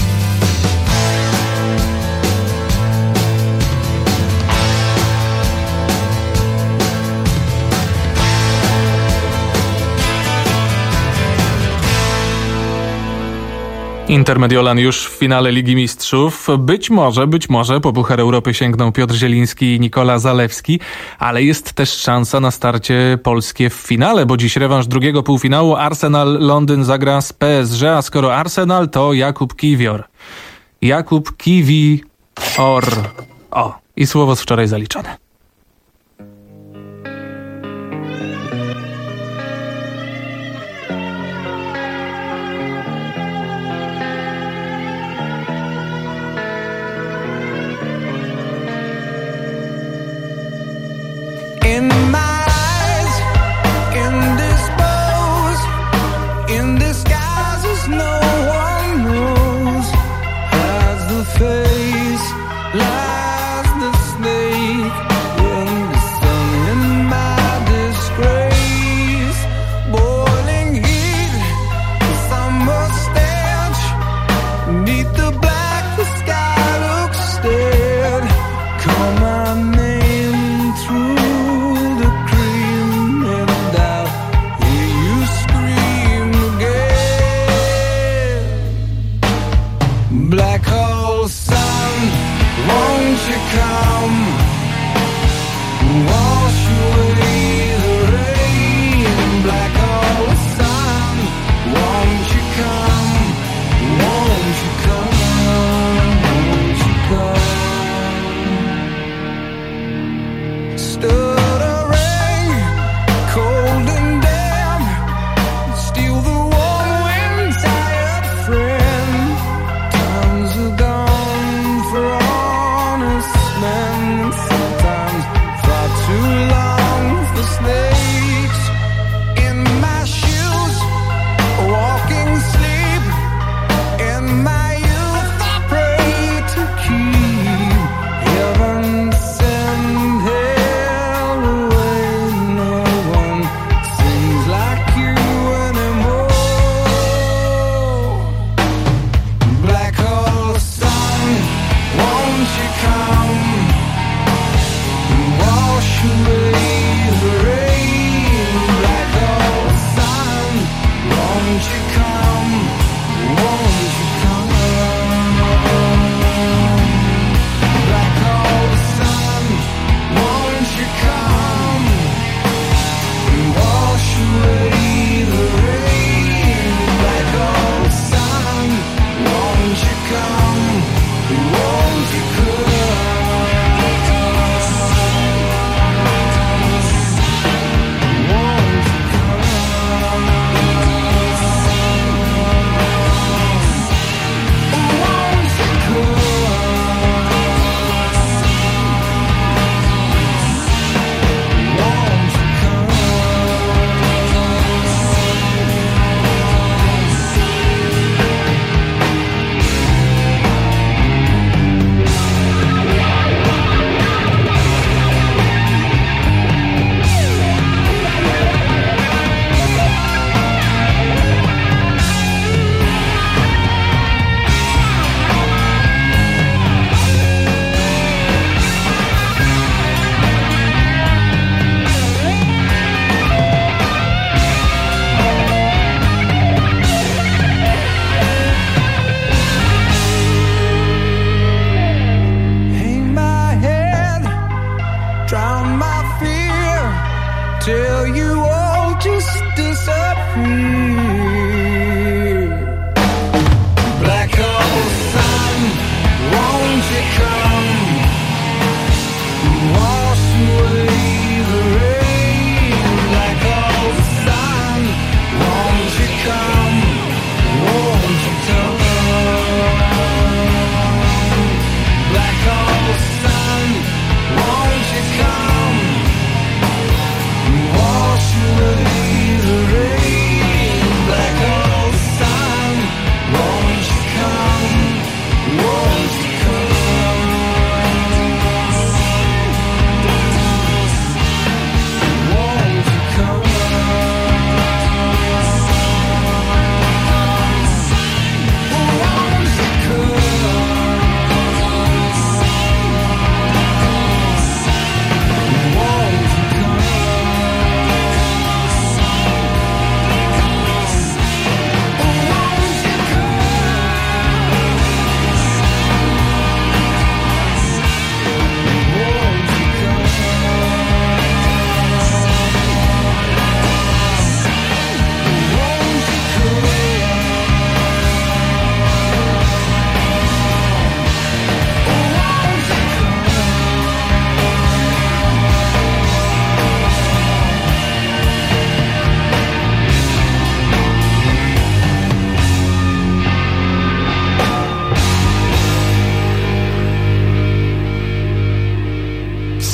Intermediolan już w finale Ligi Mistrzów. Być może, być może po Puchar Europy sięgną Piotr Zieliński i Nikola Zalewski, ale jest też szansa na starcie polskie w finale, bo dziś rewanż drugiego półfinału. Arsenal Londyn zagra z P S G, a skoro Arsenal, to Jakub Kiwior. Jakub Kiwior. O, i słowo z wczoraj zaliczone. In my eyes, indisposed, in disguises no one knows. As the face lies the snake,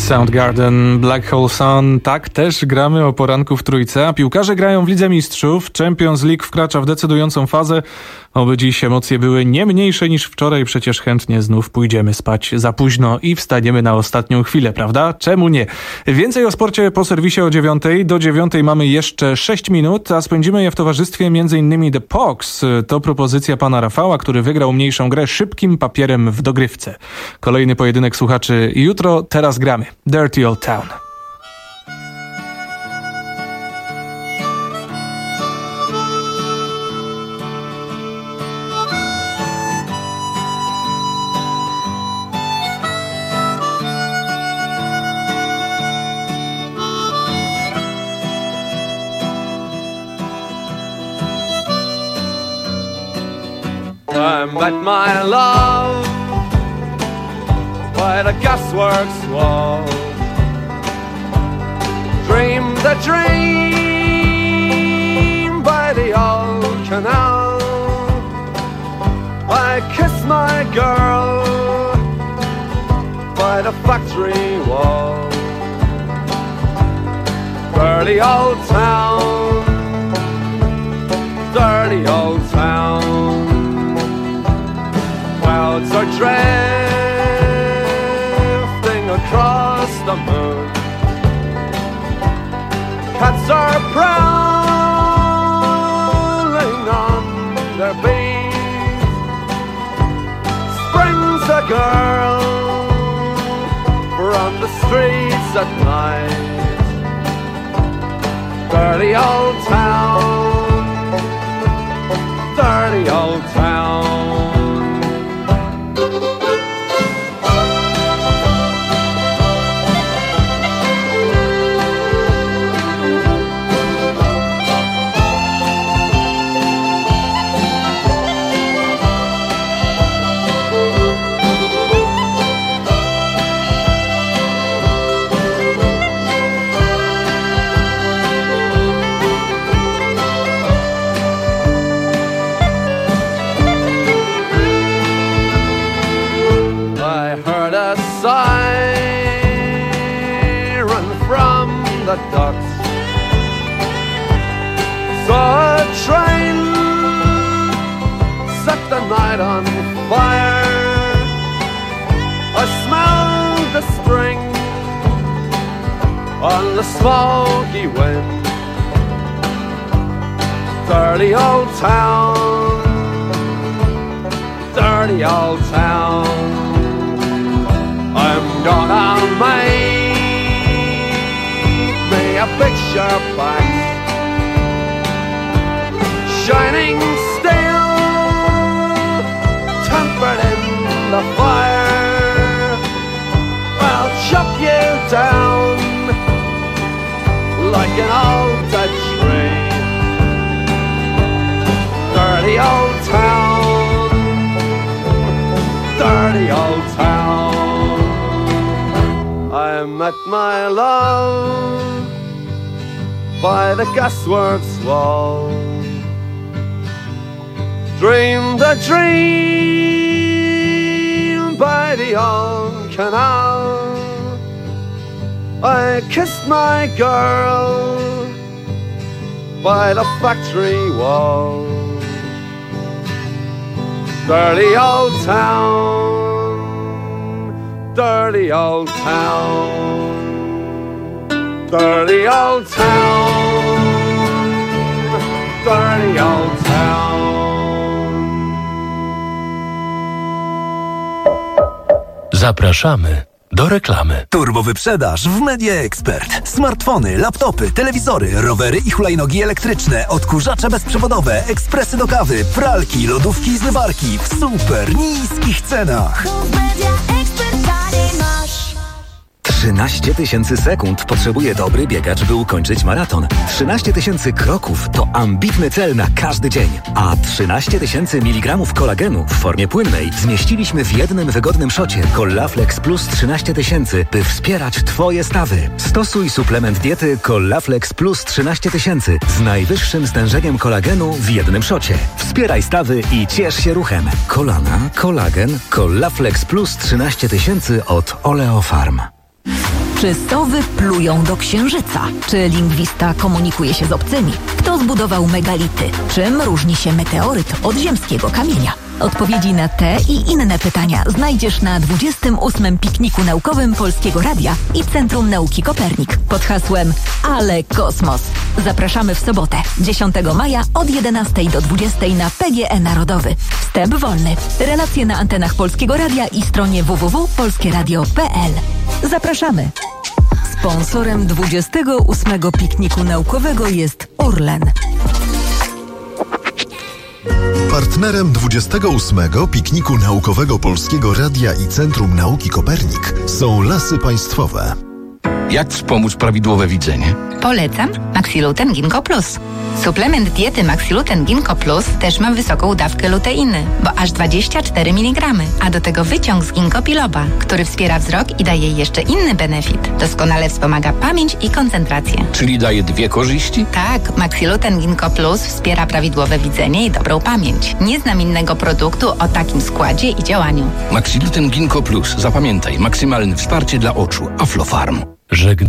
Soundgarden, Black Hole Sun. Tak, też gramy o poranku w Trójce, a piłkarze grają w Lidze Mistrzów. Champions League wkracza w decydującą fazę. Oby dziś emocje były nie mniejsze niż wczoraj, przecież chętnie znów pójdziemy spać za późno i wstaniemy na ostatnią chwilę, prawda? Czemu nie? Więcej o sporcie po serwisie o dziewiątej. Do dziewiątej mamy jeszcze sześć minut, a spędzimy je w towarzystwie m.in. The Pogs. To propozycja pana Rafała, który wygrał mniejszą grę szybkim papierem w dogrywce. Kolejny pojedynek słuchaczy jutro, teraz gramy. Dirty Old Town. I met my love by the gasworks wall. Dreamed the dream by the old canal. I kissed my girl by the factory wall. Dirty old town, dirty old town. Clouds are drifting across the moon. Cats are prowling on their beat. Springs a girl from the streets at night. Dirty old town, dirty old town. Siren from the docks. Saw a train set the night on fire. I smelled the string on the smoky wind. Dirty old town, dirty old town. I'm gonna make me a picture back, shining steel, tempered in the fire. I'll chop you down like an old dead tree. Dirty old town, dirty old town. I met my love by the gasworks wall. Dreamed a dream by the old canal. I kissed my girl by the factory wall. Dirty old town, dirty old town, dirty old town, dirty old town. Zapraszamy do reklamy. Turbo wyprzedaż w Media Expert. Smartfony, laptopy, telewizory, rowery i hulajnogi elektryczne, odkurzacze bezprzewodowe, ekspresy do kawy, pralki, lodówki i zmywarki w super niskich cenach. trzynaście tysięcy sekund potrzebuje dobry biegacz, by ukończyć maraton. trzynaście tysięcy kroków to ambitny cel na każdy dzień. A trzynaście tysięcy miligramów kolagenu w formie płynnej zmieściliśmy w jednym wygodnym szocie Collaflex Plus trzynaście tysięcy, by wspierać Twoje stawy. Stosuj suplement diety Collaflex Plus trzynaście tysięcy z najwyższym stężeniem kolagenu w jednym szocie. Wspieraj stawy i ciesz się ruchem. Kolana, kolagen, Collaflex Plus trzynaście tysięcy od Oleofarm. Czy sowy plują do księżyca? Czy lingwista komunikuje się z obcymi? Kto zbudował megality? Czym różni się meteoryt od ziemskiego kamienia? Odpowiedzi na te i inne pytania znajdziesz na dwudziestym ósmym pikniku naukowym Polskiego Radia i Centrum Nauki Kopernik pod hasłem Ale Kosmos. Zapraszamy w sobotę, dziesiątego maja od jedenastej do dwudziestej na P G E Narodowy. Wstęp wolny. Relacje na antenach Polskiego Radia i stronie w w w kropka polskie radio kropka p l. Zapraszamy. Sponsorem dwudziestego ósmego pikniku naukowego jest Orlen. Partnerem dwudziestego ósmego pikniku naukowego Polskiego Radia i Centrum Nauki Kopernik są Lasy Państwowe. Jak wspomóc prawidłowe widzenie? Polecam Maxiluten Ginkgo Plus. Suplement diety Maxiluten Ginkgo Plus też ma wysoką dawkę luteiny, bo aż dwadzieścia cztery miligramy, a do tego wyciąg z ginkgo biloba, który wspiera wzrok i daje jeszcze inny benefit. Doskonale wspomaga pamięć i koncentrację. Czyli daje dwie korzyści? Tak, Maxiluten Ginkgo Plus wspiera prawidłowe widzenie i dobrą pamięć. Nie znam innego produktu o takim składzie i działaniu. Maxiluten Ginkgo Plus. Zapamiętaj, maksymalne wsparcie dla oczu. Aflofarm. Żegnam.